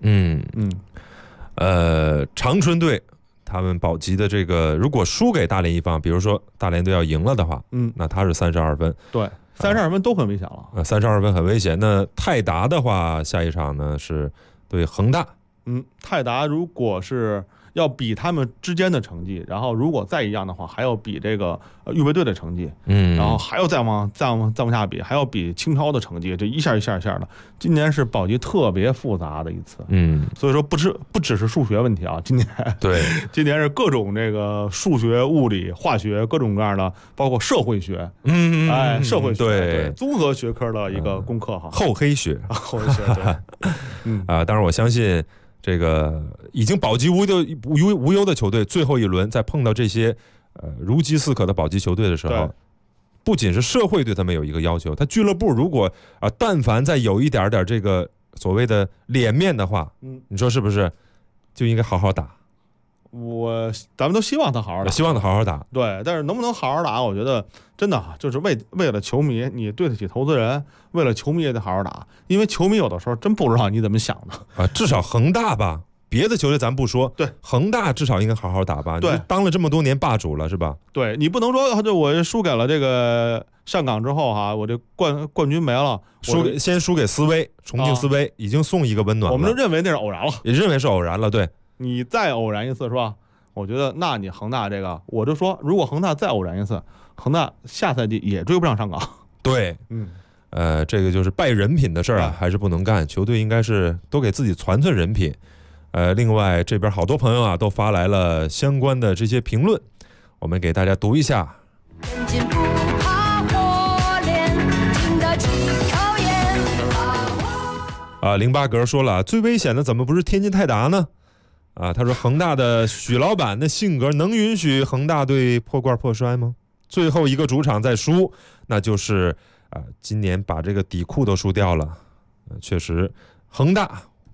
长春队他们保级的这个，如果输给大连一方，比如说大连队要赢了的话，那他是32分。 对，32分都很危险了。 32分很危险。那泰达的话，下一场呢是对恒大。 泰达如果是要比他们之间的成绩，然后如果再一样的话，还要比这个预备队的成绩，然后还要再往下比，还要比清超的成绩，这一下的。今年是保级特别复杂的一次，所以说不只是数学问题今年对， 今年是各种这个数学、物理、化学各种各样的，包括社会学，社会学对综合学科的一个功课厚黑学， 厚黑学对， 当然我相信。这个已经保级无忧的球队，最后一轮再碰到这些如饥似渴的保级球队的时候，不仅是社会对他们有一个要求，他俱乐部如果但凡再有一点这个所谓的脸面的话，你说是不是就应该好好打？ 咱们都希望他好好打， 希望他好好打。 对，但是能不能好好打，我觉得真的就是为了球迷，你对得起投资人，为了球迷也得好好打，因为球迷有的时候真不知道你怎么想的至少恒大吧，别的球队咱不说， 对， 恒大至少应该好好打吧。对，当了这么多年霸主了，是吧？ 对，你不能说我输给了这个上港之后我这冠军没了， 先输给斯威，重庆斯威已经送一个温暖了， 我们就认为那是偶然了， 也认为是偶然了，对。 你再偶然一次是吧？我觉得那你恒大这个，我就说如果恒大再偶然一次，恒大下赛季也追不上上港。 对，这个就是败人品的事儿还是不能干，球队应该是都给自己攒人品。另外这边好多朋友都发来了相关的这些评论，我们给大家读一下。08格说了，最危险的怎么不是天津泰达呢？他说恒大的许老板的性格能允许恒大队破罐破摔吗？最后一个主场再输，那就是今年把这个底裤都输掉了。确实，恒大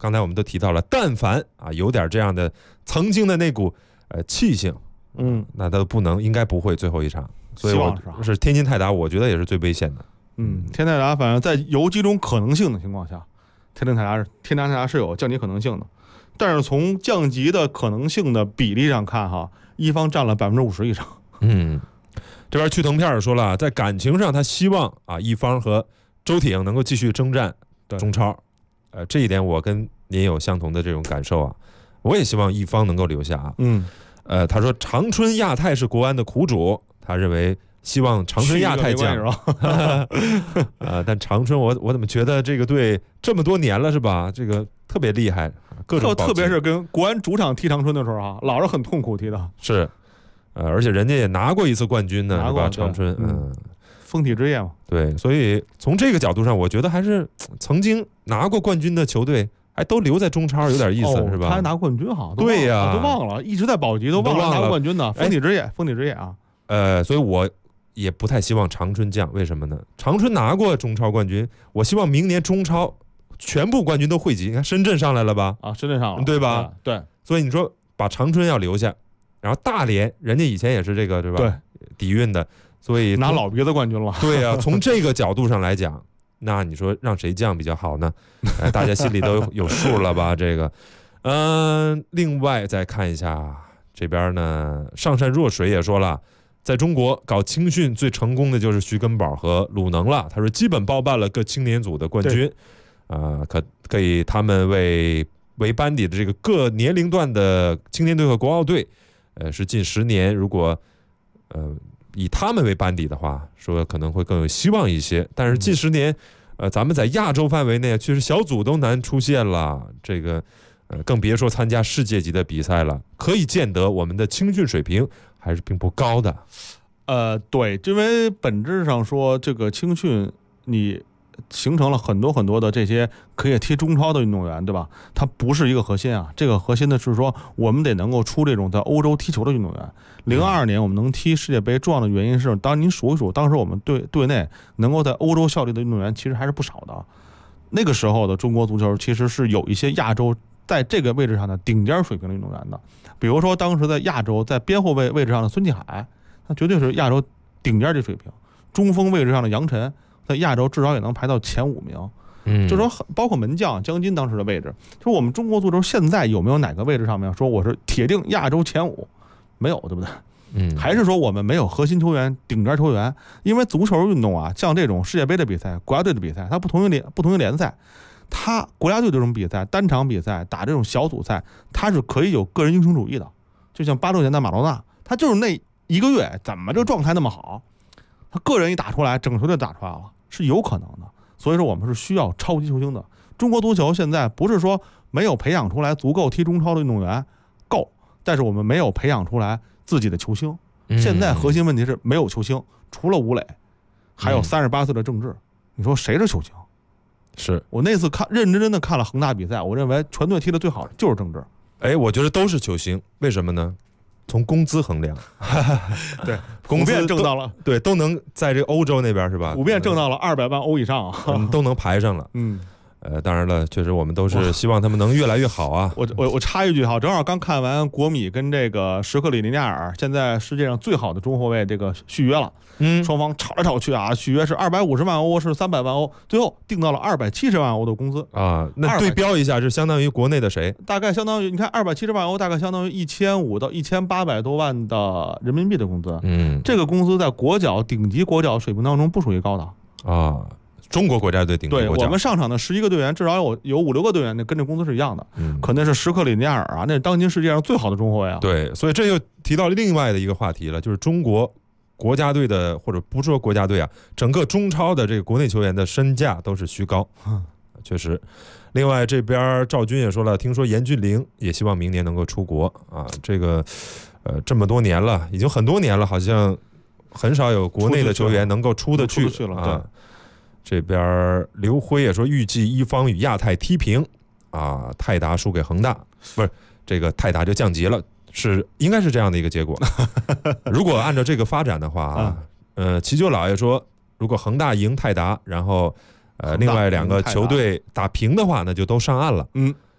刚才我们都提到了，但凡啊有点这样的曾经的那股气性，那他都应该不会最后一场。所以我是天津泰达，我觉得也是最危险的。 天泰达反正在有几种可能性的情况下，天津泰达是有降级可能性的，但是从降级的可能性的比例上看哈，一方占了50%以上。 这边屈腾片说了，在感情上他希望啊一方和周挺能够继续征战中超，这一点我跟您有相同的这种感受啊，我也希望一方能够留下啊。他说长春亚泰是国安的苦主，他认为希望长春亚泰降但长春我怎么觉得这个队这么多年了是吧？这个特别厉害，各种特别是跟国安主场踢长春的时候啊，老是很痛苦踢的。 是，而且人家也拿过一次冠军呢，是吧？长春， 丰体之夜嘛。 对，所以从这个角度上，我觉得还是曾经拿过冠军的球队还都留在中超有点意思，是吧？ 他还拿冠军哈？ 对呀， 都忘了，一直在保级，都忘了拿冠军的。丰体之夜啊。 所以我也不太希望长春降，为什么呢？长春拿过中超冠军，我希望明年中超全部冠军都汇集。你看深圳上来了吧？ 深圳上了， 对吧？ 对。 所以你说把长春要留下，然后大连人家以前也是这个对吧？ 对， 底蕴的，所以拿老鼻子冠军了。 对啊，从这个角度上来讲，那你说让谁降比较好呢？大家心里都有数了吧？这个，另外再看一下这边呢，上善若水也说了。在中国搞青训最成功的就是徐根宝和鲁能了。他说基本包办了各青年组的冠军，可以他们为班底的这个各年龄段的青年队和国奥队，是近10年如果以他们为班底的话，说可能会更有希望一些。但是近10年，咱们在亚洲范围内确实小组都难出现了，这个更别说参加世界级的比赛了。可以见得我们的青训水平还是并不高的。 对，因为本质上说，这个青训你形成了很多的这些可以踢中超的运动员，对吧？它不是一个核心啊，这个核心的是说，我们得能够出这种在欧洲踢球的运动员。02年我们能踢世界杯，重要的原因是，当您数一数，当时我们队内能够在欧洲效力的运动员其实还是不少的。那个时候的中国足球其实是有一些亚洲在这个位置上的顶尖水平的运动员的，比如说当时在亚洲在边后卫位置上的孙继海，他绝对是亚洲顶尖的水平。中锋位置上的杨晨，在亚洲至少也能排到前5名。就说包括门将江津当时的位置，就是我们中国足球现在有没有哪个位置上面说我是铁定亚洲前5？没有，对不对？还是说我们没有核心球员、顶尖球员？因为足球运动啊，像这种世界杯的比赛、国家队的比赛，它不同于联赛。他国家队这种比赛，单场比赛打这种小组赛，他是可以有个人英雄主义的。就像86年的马洛纳，他就是那1个月怎么这状态那么好，他个人一打出来，整个球队打出来了，是有可能的。所以说我们是需要超级球星的。中国足球现在不是说没有培养出来足够踢中超的运动员够，但是我们没有培养出来自己的球星。现在核心问题是没有球星，除了吴磊，还有38岁的郑智，你说谁是球星？ 是我那次认真的看了恒大比赛，我认为全队踢得最好的就是郑智。 我觉得都是球星，为什么呢？从工资衡量， 对，普遍挣到了， 对，都能在这个欧洲那边是吧？ 普遍挣到了200万欧以上啊， 都能排上了。当然了，确实我们都是希望他们能越来越好啊。 我插一句哈，正好刚看完国米跟这个什克里尼亚尔，现在世界上最好的中后卫这个续约了。双方吵来吵去啊，续约是250万欧，是300万欧，最后定到了270万欧的工资啊。那对标一下，是相当于国内的谁？ 大概相当于你看270万欧，大概相当于1500到1800多万的人民币的工资。这个工资在国脚顶级国脚水平当中不属于高的啊。中国国家队顶级国脚， 对我们上场的11个队员，至少有5-6个队员跟这工资是一样的。可能是什克里尼亚尔啊，那是当今世界上最好的中后卫啊。 对，所以这又提到了另外的一个话题了，就是中国国家队的，或者不说国家队啊，整个中超的这个国内球员的身价都是虚高，确实。另外这边赵军也说了，听说严俊凌也希望明年能够出国啊。这个这么多年了，已经很多年了，好像很少有国内的球员能够出得去了啊。这边刘辉也说，预计一方与亚泰踢平啊，泰达输给恒大，不是这个泰达就降级了，应该是这样的一个结果。如果按照这个发展的话齐九老爷说，如果恒大赢泰达，然后另外2个球队打平的话，那就都上岸了。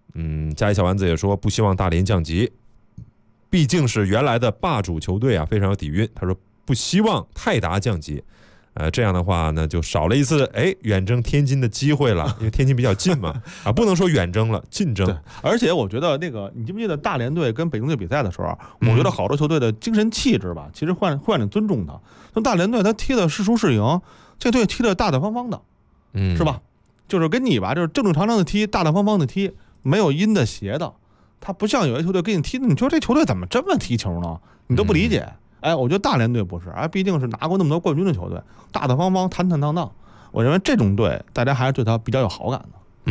加一小丸子也说不希望大连降级，毕竟是原来的霸主球队啊，非常有底蕴。他说不希望泰达降级，这样的话呢就少了一次远征天津的机会了，因为天津比较近嘛，不能说远征了，近征。 对，而且我觉得那个，你记不记得大连队跟北京队比赛的时候，我觉得好多球队的精神气质吧，其实会让你尊重他。像大连队，他踢的是输是赢，这队踢的大大方方的，是吧？就是跟你吧，就是正正常常的踢，大大方方的踢，没有阴的邪的。他不像有些球队给你踢，你说这球队怎么这么踢球呢？你都不理解。我觉得大连队不是，毕竟是拿过那么多冠军的球队，大大方方、坦坦荡荡。我认为这种队，大家还是对他比较有好感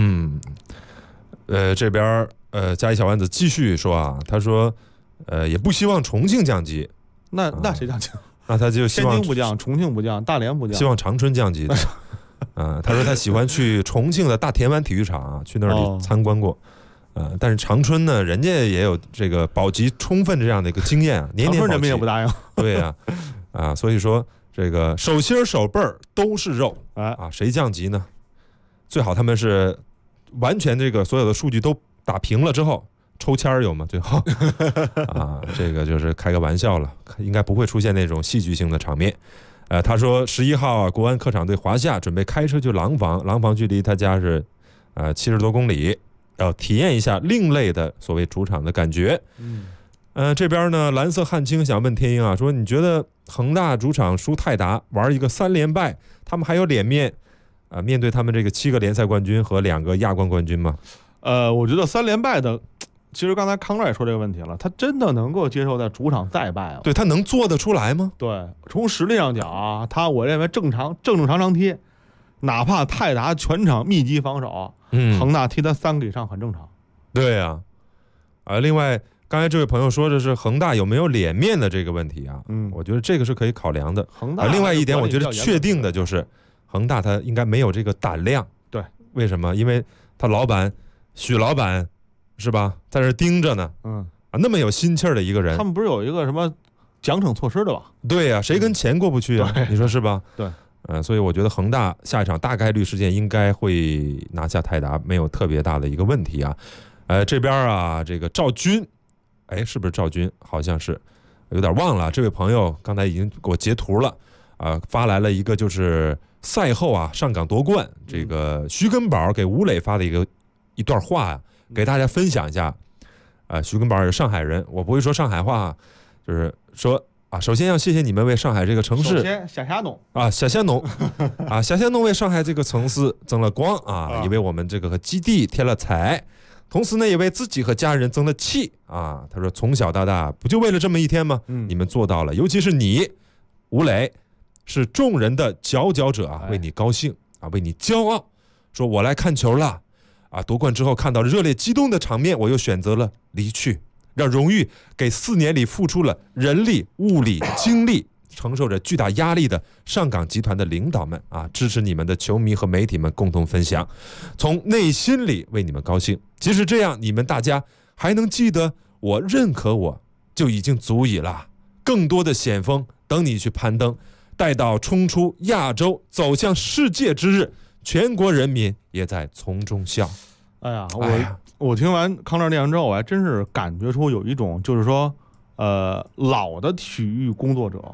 的。这边加一小丸子继续说啊，他说，也不希望重庆降级。 那谁降级？ 那他就希望天津不降，重庆不降，大连不降， 希望长春降级的。他说他喜欢去重庆的大田湾体育场啊，去那里参观过。但是长春呢，人家也有这个保级充分这样的一个经验啊，年年保级。长春人民也不答应。 对呀，所以说这个手心手背都是肉谁降级呢？最好他们是完全这个所有的数据都打平了之后抽签有吗？最后这个就是开个玩笑了，应该不会出现那种戏剧性的场面。他说11号国安客场对华夏，准备开车去廊坊，廊坊距离他家是70多公里。要体验一下另类的所谓主场的感觉。这边呢，蓝色汉青想问天鹰啊，说你觉得恒大主场输泰达，玩一个3连败，他们还有脸面面对他们这个7个联赛冠军和2个亚冠冠军吗？ 我觉得3连败的，其实刚才康乐也说这个问题了，他真的能够接受在主场再败对他能做得出来吗？ 对，从实力上讲啊，我认为正常踢，哪怕泰达全场密集防守。恒大踢他3个以上很正常。 对啊，另外刚才这位朋友说的是恒大有没有脸面的这个问题啊，我觉得这个是可以考量的。 恒大另外一点，我觉得确定的就是恒大他应该没有这个胆量。 对， 为什么？因为他老板许老板是吧，在这盯着呢。那么有心气儿的一个人， 他们不是有一个什么奖惩措施的吧？ 对呀，谁跟钱过不去啊？你说是吧？ 对。 所以我觉得恒大下一场大概率事件应该会拿下泰达，没有特别大的一个问题啊。这边啊，这个赵军，是不是赵军？好像是，有点忘了。这位朋友刚才已经给我截图了，发来了一个就是赛后啊上港夺冠，这个徐根宝给吴磊发的一段话呀，给大家分享一下。徐根宝是上海人，我不会说上海话，就是说。首先要谢谢你们为上海这个城市， 首先谢谢侬谢谢侬谢谢侬为上海这个城市增了光也为我们这个基地添了彩，同时呢也为自己和家人增了气他说从小到大不就为了这么一天吗？你们做到了，尤其是你吴磊是众人的佼佼者为你高兴为你骄傲。说我来看球了夺冠之后看到热烈激动的场面，我又选择了离去，让荣誉给4年里付出了人力、物力、精力，承受着巨大压力的上港集团的领导们支持你们的球迷和媒体们共同分享，从内心里为你们高兴。即使这样，你们大家还能记得我、认可我，就已经足矣了。更多的险峰等你去攀登，待到冲出亚洲、走向世界之日，全国人民也在从中笑。 我听完康乐那样之后，我还真是感觉出有一种就是说，老的体育工作者，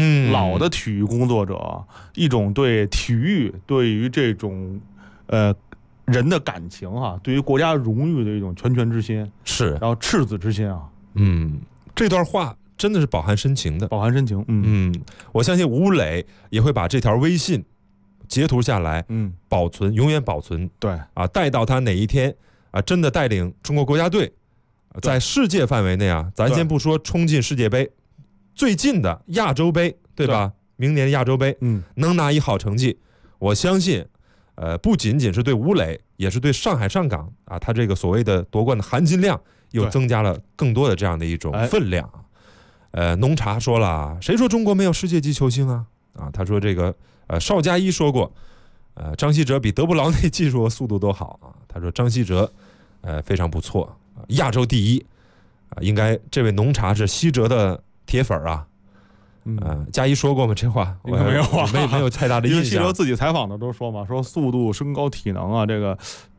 一种对体育、对于这种人的感情对于国家荣誉的一种拳之心， 是， 然后赤子之心这段话真的是饱含深情的， 饱含深情。 我相信吴磊也会把这条微信截图下来，保存，永远保存。 对带到他哪一天真的带领中国国家队在世界范围内咱先不说冲进世界杯，最近的亚洲杯，对吧？明年亚洲杯，能拿一好成绩，我相信，不仅仅是对吴磊，也是对上海上港他这个所谓的夺冠的含金量又增加了更多的这样的一种分量。浓茶说了，谁说中国没有世界级球星他说这个邵佳一说过，张稀哲比德布劳内技术和速度都好他说张稀哲非常不错，亚洲第一应该这位浓茶是稀哲的铁粉佳一说过吗？这话没有没有太大的印象。 因为稀哲自己采访的都说嘛，说速度、身高、体能这个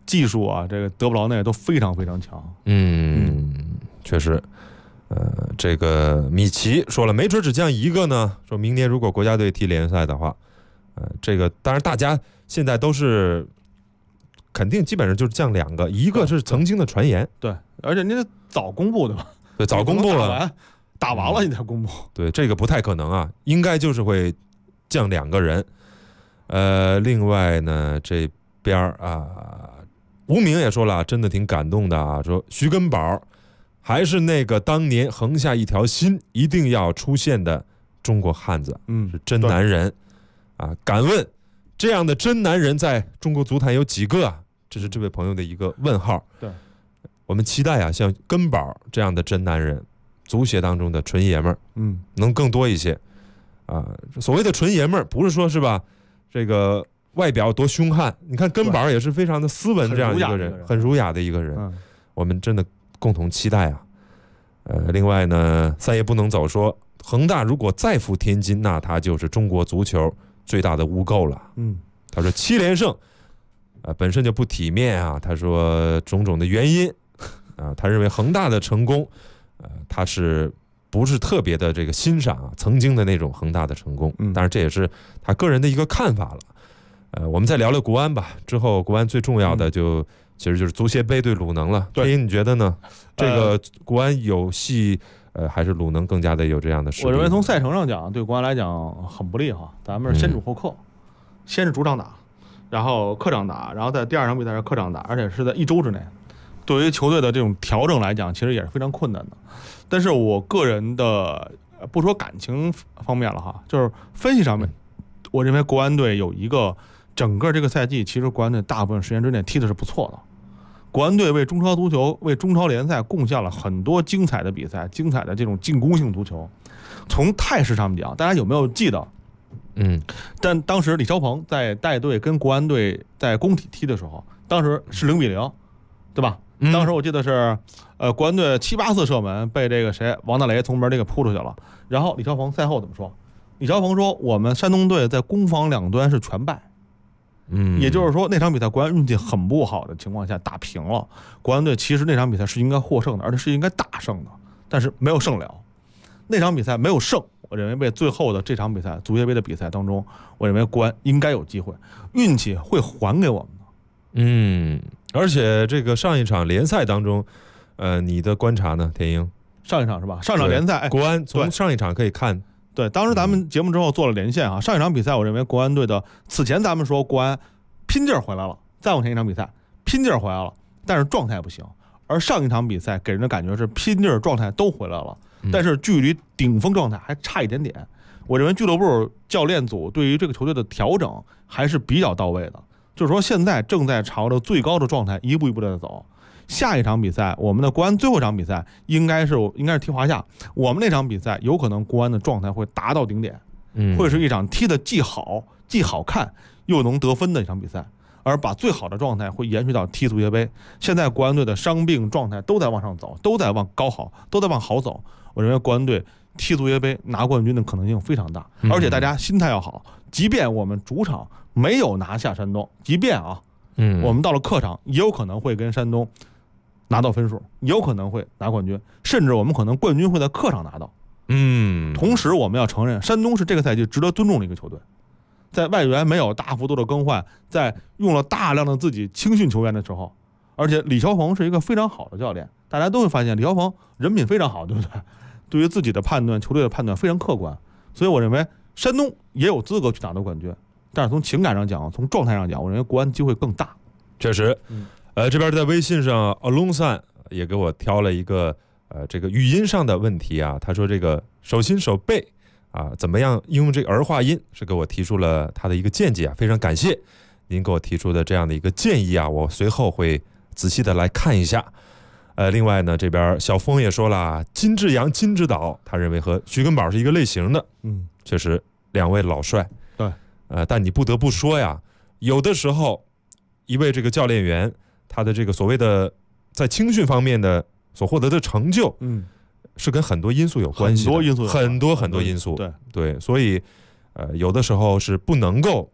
技术啊，这个德布劳内都非常非常强。 确实。这个米奇说了，没准只降一个呢。说明年如果国家队踢联赛的话，这个当然大家现在都是肯定基本上就是降2个，一个是曾经的传言， 对，而且您早公布的吧？ 对，早公布了， 打完了你才公布。 对，这个不太可能啊，应该就是会降2个人。另外呢，这边吴明也说了，真的挺感动的啊，说徐根宝还是那个当年横下一条心一定要出现的中国汉子，是真男人啊！敢问这样的真男人在中国足坛有几个啊？这是这位朋友的一个问号。 对， 我们期待啊，像根宝这样的真男人，足协当中的纯爷们儿，能更多一些啊。所谓的纯爷们儿，不是说是吧？这个外表多凶悍，你看根宝也是非常的斯文这样一个人，很儒雅的一个人。我们真的共同期待啊。另外呢，三爷不能走说，恒大如果再负天津，那他就是中国足球最大的污垢了。他说7连胜，本身就不体面啊。他说种种的原因啊，他认为恒大的成功，他是不是特别的这个欣赏啊曾经的那种恒大的成功？当然这也是他个人的一个看法了。我们再聊聊国安吧。之后国安最重要的其实就是足协杯对鲁能了。对，你觉得呢？这个国安有戏，还是鲁能更加的有这样的实力？ 我认为从赛程上讲，对国安来讲很不利哈。咱们是先主后客，先是主场打，然后客场打，然后在第2场比赛是客场打，而且是在1周之内。对于球队的这种调整来讲，其实也是非常困难的。但是我个人的不说感情方面了哈，就是分析上面，我认为国安队有一个整个这个赛季，其实国安队大部分时间之内踢的是不错的。国安队为中超足球、为中超联赛贡献了很多精彩的比赛，精彩的这种进攻性足球。从态势上面讲，大家有没有记得？但当时李霄鹏在带队跟国安队在工体踢的时候，当时是0-0，对吧？当时我记得是，国安队7、8次射门被这个王大雷从门这个扑出去了。然后李霄鹏赛后怎么说？李霄鹏说：“我们山东队在攻防两端是全败。”也就是说那场比赛国安运气很不好的情况下打平了。国安队其实那场比赛是应该获胜的，而且是应该大胜的，但是没有胜了。那场比赛没有胜，我认为为最后的这场比赛足协杯的比赛当中，我认为国安应该有机会，运气会还给我们的。 而且这个上一场联赛当中，你的观察呢，田英？ 上一场是吧？上一场联赛， 国安从上一场可以看。 对，当时咱们节目之后做了连线啊。上一场比赛，我认为国安队的此前咱们说国安拼劲儿回来了，再往前一场比赛拼劲儿回来了，但是状态不行。而上一场比赛给人的感觉是拼劲儿状态都回来了，但是距离顶峰状态还差一点点。我认为俱乐部教练组对于这个球队的调整还是比较到位的，就是说现在正在朝着最高的状态一步一步的走。下一场比赛，我们的国安最后一场比赛应该是踢华夏，我们那场比赛有可能国安的状态会达到顶点，会是一场踢得既好看又能得分的一场比赛，而把最好的状态会延续到踢足协杯。现在国安队的伤病状态都在往上走，都在往高好，都在往好走。我认为国安队踢足协杯拿冠军的可能性非常大，而且大家心态要好，即便我们主场没有拿下山东，即便我们到了客场也有可能会跟山东拿到分数，也有可能会拿冠军，甚至我们可能冠军会在客场拿到。同时我们要承认，山东是这个赛季值得尊重的一个球队，在外援没有大幅度的更换，在用了大量的自己青训球员的时候，而且李霄鹏是一个非常好的教练，大家都会发现李霄鹏人品非常好，对不对？对于自己的判断、球队的判断非常客观，所以我认为山东也有资格去拿到冠军。但是从情感上讲，从状态上讲，我认为国安机会更大。 确实，这边在微信上 Alonsan 也给我挑了一个这个语音上的问题啊，他说这个手心手背啊怎么样应用这个儿化音，是给我提出了他的一个见解啊，非常感谢您给我提出的这样的一个建议啊，我随后会仔细的来看一下。另外呢，这边小峰也说了，金志扬、金指导，他认为和徐根宝是一个类型的，确实两位老帅， 对， 但你不得不说呀，有的时候一位这个教练员，他的这个所谓的在青训方面的所获得的成就，是跟很多因素有关系的，很多因素，对，所以有的时候是不能够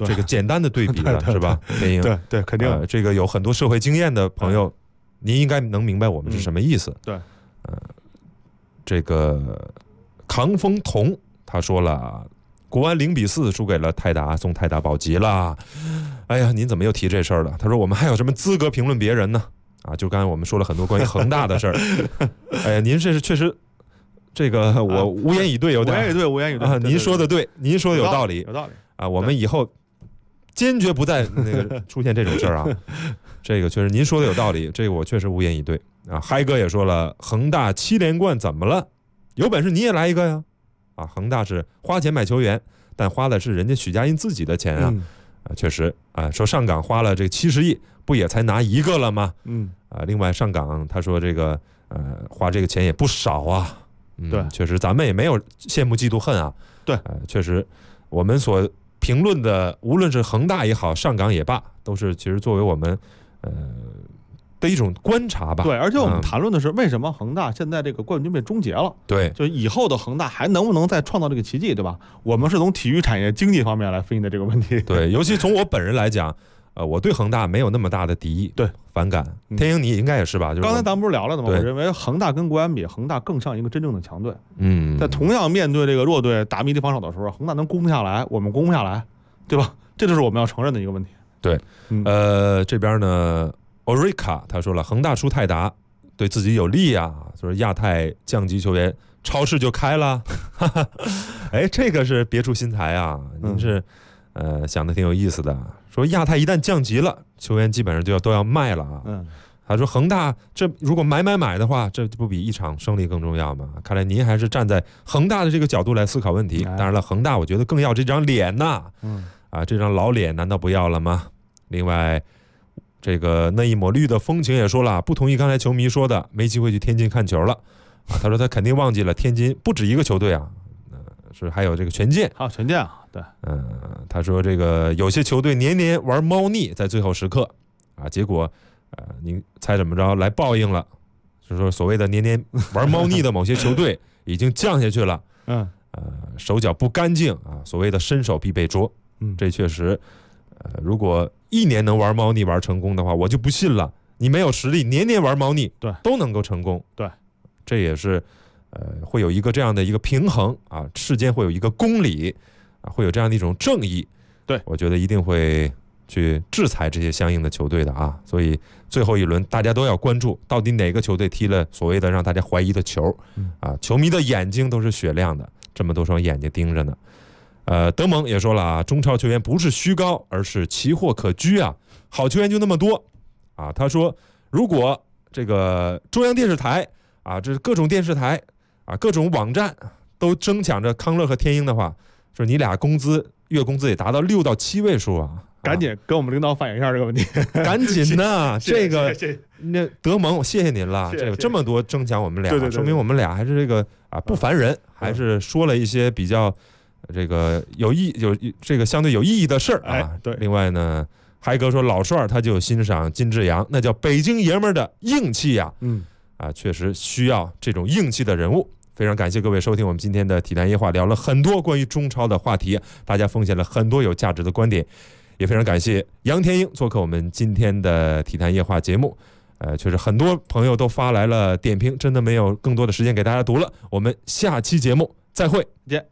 这个简单的对比了，是吧？天鹰， 对，肯定。 这个有很多社会经验的朋友，您应该能明白我们是什么意思。 对， 这个康风同他说了，国安0-4输给了泰达，送泰达保级了。哎呀，您怎么又提这事儿了？他说我们还有什么资格评论别人呢？啊，就刚才我们说了很多关于恒大的事儿。哎呀，您这是确实，这个我无言以对，有点无言以对啊。您说的对，您说的有道理， 有道理啊。我们以后坚决不再那个出现这种事儿啊。这个确实您说的有道理，这个我确实无言以对啊。嗨哥也说了，恒大7连冠怎么了？有本事你也来一个呀！啊，恒大是花钱买球员，但花的是人家许家印自己的钱啊。确实啊，说上港花了这70亿，不也才拿一个了吗？另外上港他说这个花这个钱也不少啊。 对， 确实咱们也没有羡慕嫉妒恨啊。 对， 确实我们所评论的，无论是恒大也好，上港也罢，都是其实作为我们的一种观察吧。 对，而且我们谈论的是为什么恒大现在这个冠军被终结了。 对， 就以后的恒大还能不能再创造这个奇迹，对吧？我们是从体育产业经济方面来分析的这个问题。 对，尤其从我本人来讲，我对恒大没有那么大的敌意， 对， 反感。天鹰你应该也是吧？就是刚才咱们不是聊了的吗？我认为恒大跟国安比，恒大更像一个真正的强队。在同样面对这个弱队打密集防守的时候，恒大能攻不下来，我们攻不下来，对吧？这就是我们要承认的一个问题。 对，这边呢，Orica 他说了，恒大输泰达对自己有利啊，就是亚太降级球员超市就开了。哎，这个是别出心裁啊，您是想的挺有意思的。说亚太一旦降级了，球员基本上都要卖了啊。他说恒大这如果买的话，这不比一场胜利更重要吗？看来您还是站在恒大的这个角度来思考问题。当然了，恒大我觉得更要这张脸呐。这张老脸难道不要了吗？另外，这个那一抹绿的风情也说了，不同意刚才球迷说的没机会去天津看球了。他说他肯定忘记了天津不止一个球队啊，是还有这个权健。 权健啊，对， 他说这个有些球队年年玩猫腻，在最后时刻啊，结果您猜怎么着来报应了？就是说所谓的年年玩猫腻的某些球队已经降下去了，手脚不干净啊，所谓的伸手必被捉。这确实，如果一年能玩猫腻玩成功的话，我就不信了。你没有实力，年年玩猫腻， 对， 都能够成功。 对， 这也是会有一个这样的一个平衡啊，世间会有一个公理啊，会有这样的一种正义。 对， 我觉得一定会去制裁这些相应的球队的啊。所以最后一轮大家都要关注，到底哪个球队踢了所谓的让大家怀疑的球啊？球迷的眼睛都是雪亮的，这么多双眼睛盯着呢。德蒙也说了啊，中超球员不是虚高，而是奇货可居啊，好球员就那么多啊。他说，如果这个中央电视台啊，这各种电视台啊，各种网站都争抢着康乐和天鹰的话，说你俩月工资也达到6到7位数啊， 赶紧跟我们领导反映一下这个问题， 赶紧的，这个谢谢那德蒙，谢谢您了，这个这么多争抢我们俩，说明我们俩还是这个不烦人，还是说了一些比较。这个有这个相对有意义的事儿啊。 对。 另外呢，嗨哥说老帅他就欣赏金志扬，那叫北京爷们儿的硬气呀。确实需要这种硬气的人物。非常感谢各位收听我们今天的体坛夜话，聊了很多关于中超的话题，大家奉献了很多有价值的观点，也非常感谢杨天鹰做客我们今天的体坛夜话节目。确实很多朋友都发来了点评，真的没有更多的时间给大家读了。我们下期节目再会， 见。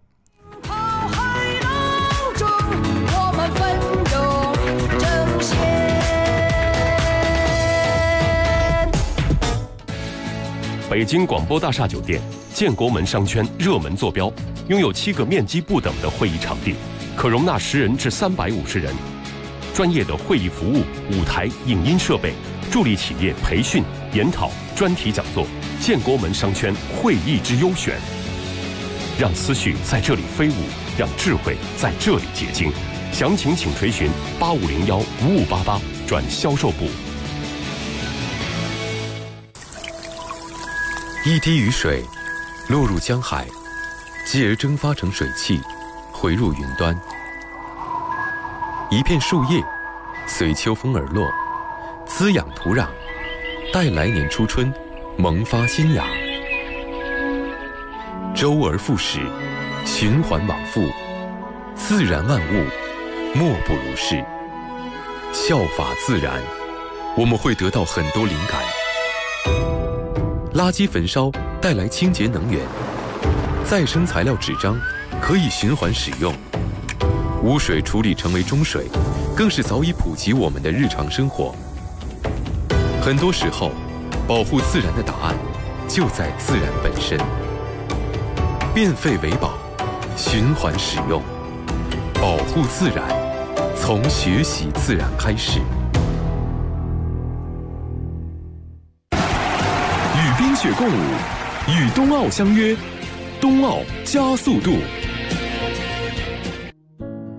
北京广播大厦酒店建国门商圈热门坐标，拥有7个面积不等的会议场地，可容纳10人至350人。专业的会议服务、舞台、影音设备，助力企业培训、研讨、专题讲座。建国门商圈会议之优选，让思绪在这里飞舞，让智慧在这里结晶。详情请垂询8501-5588转销售部。 一滴雨水落入江海，继而蒸发成水汽，回入云端。一片树叶随秋风而落，滋养土壤，待来年初春萌发新芽。周而复始，循环往复，自然万物莫不如是。效法自然，我们会得到很多灵感。垃圾焚烧带来清洁能源，再生材料纸张可以循环使用，污水处理成为中水，更是早已普及我们的日常生活。很多时候，保护自然的答案就在自然本身。变废为宝，循环使用，保护自然，从学习自然开始。 与冰雪共舞，与冬奥相约，冬奥加速度。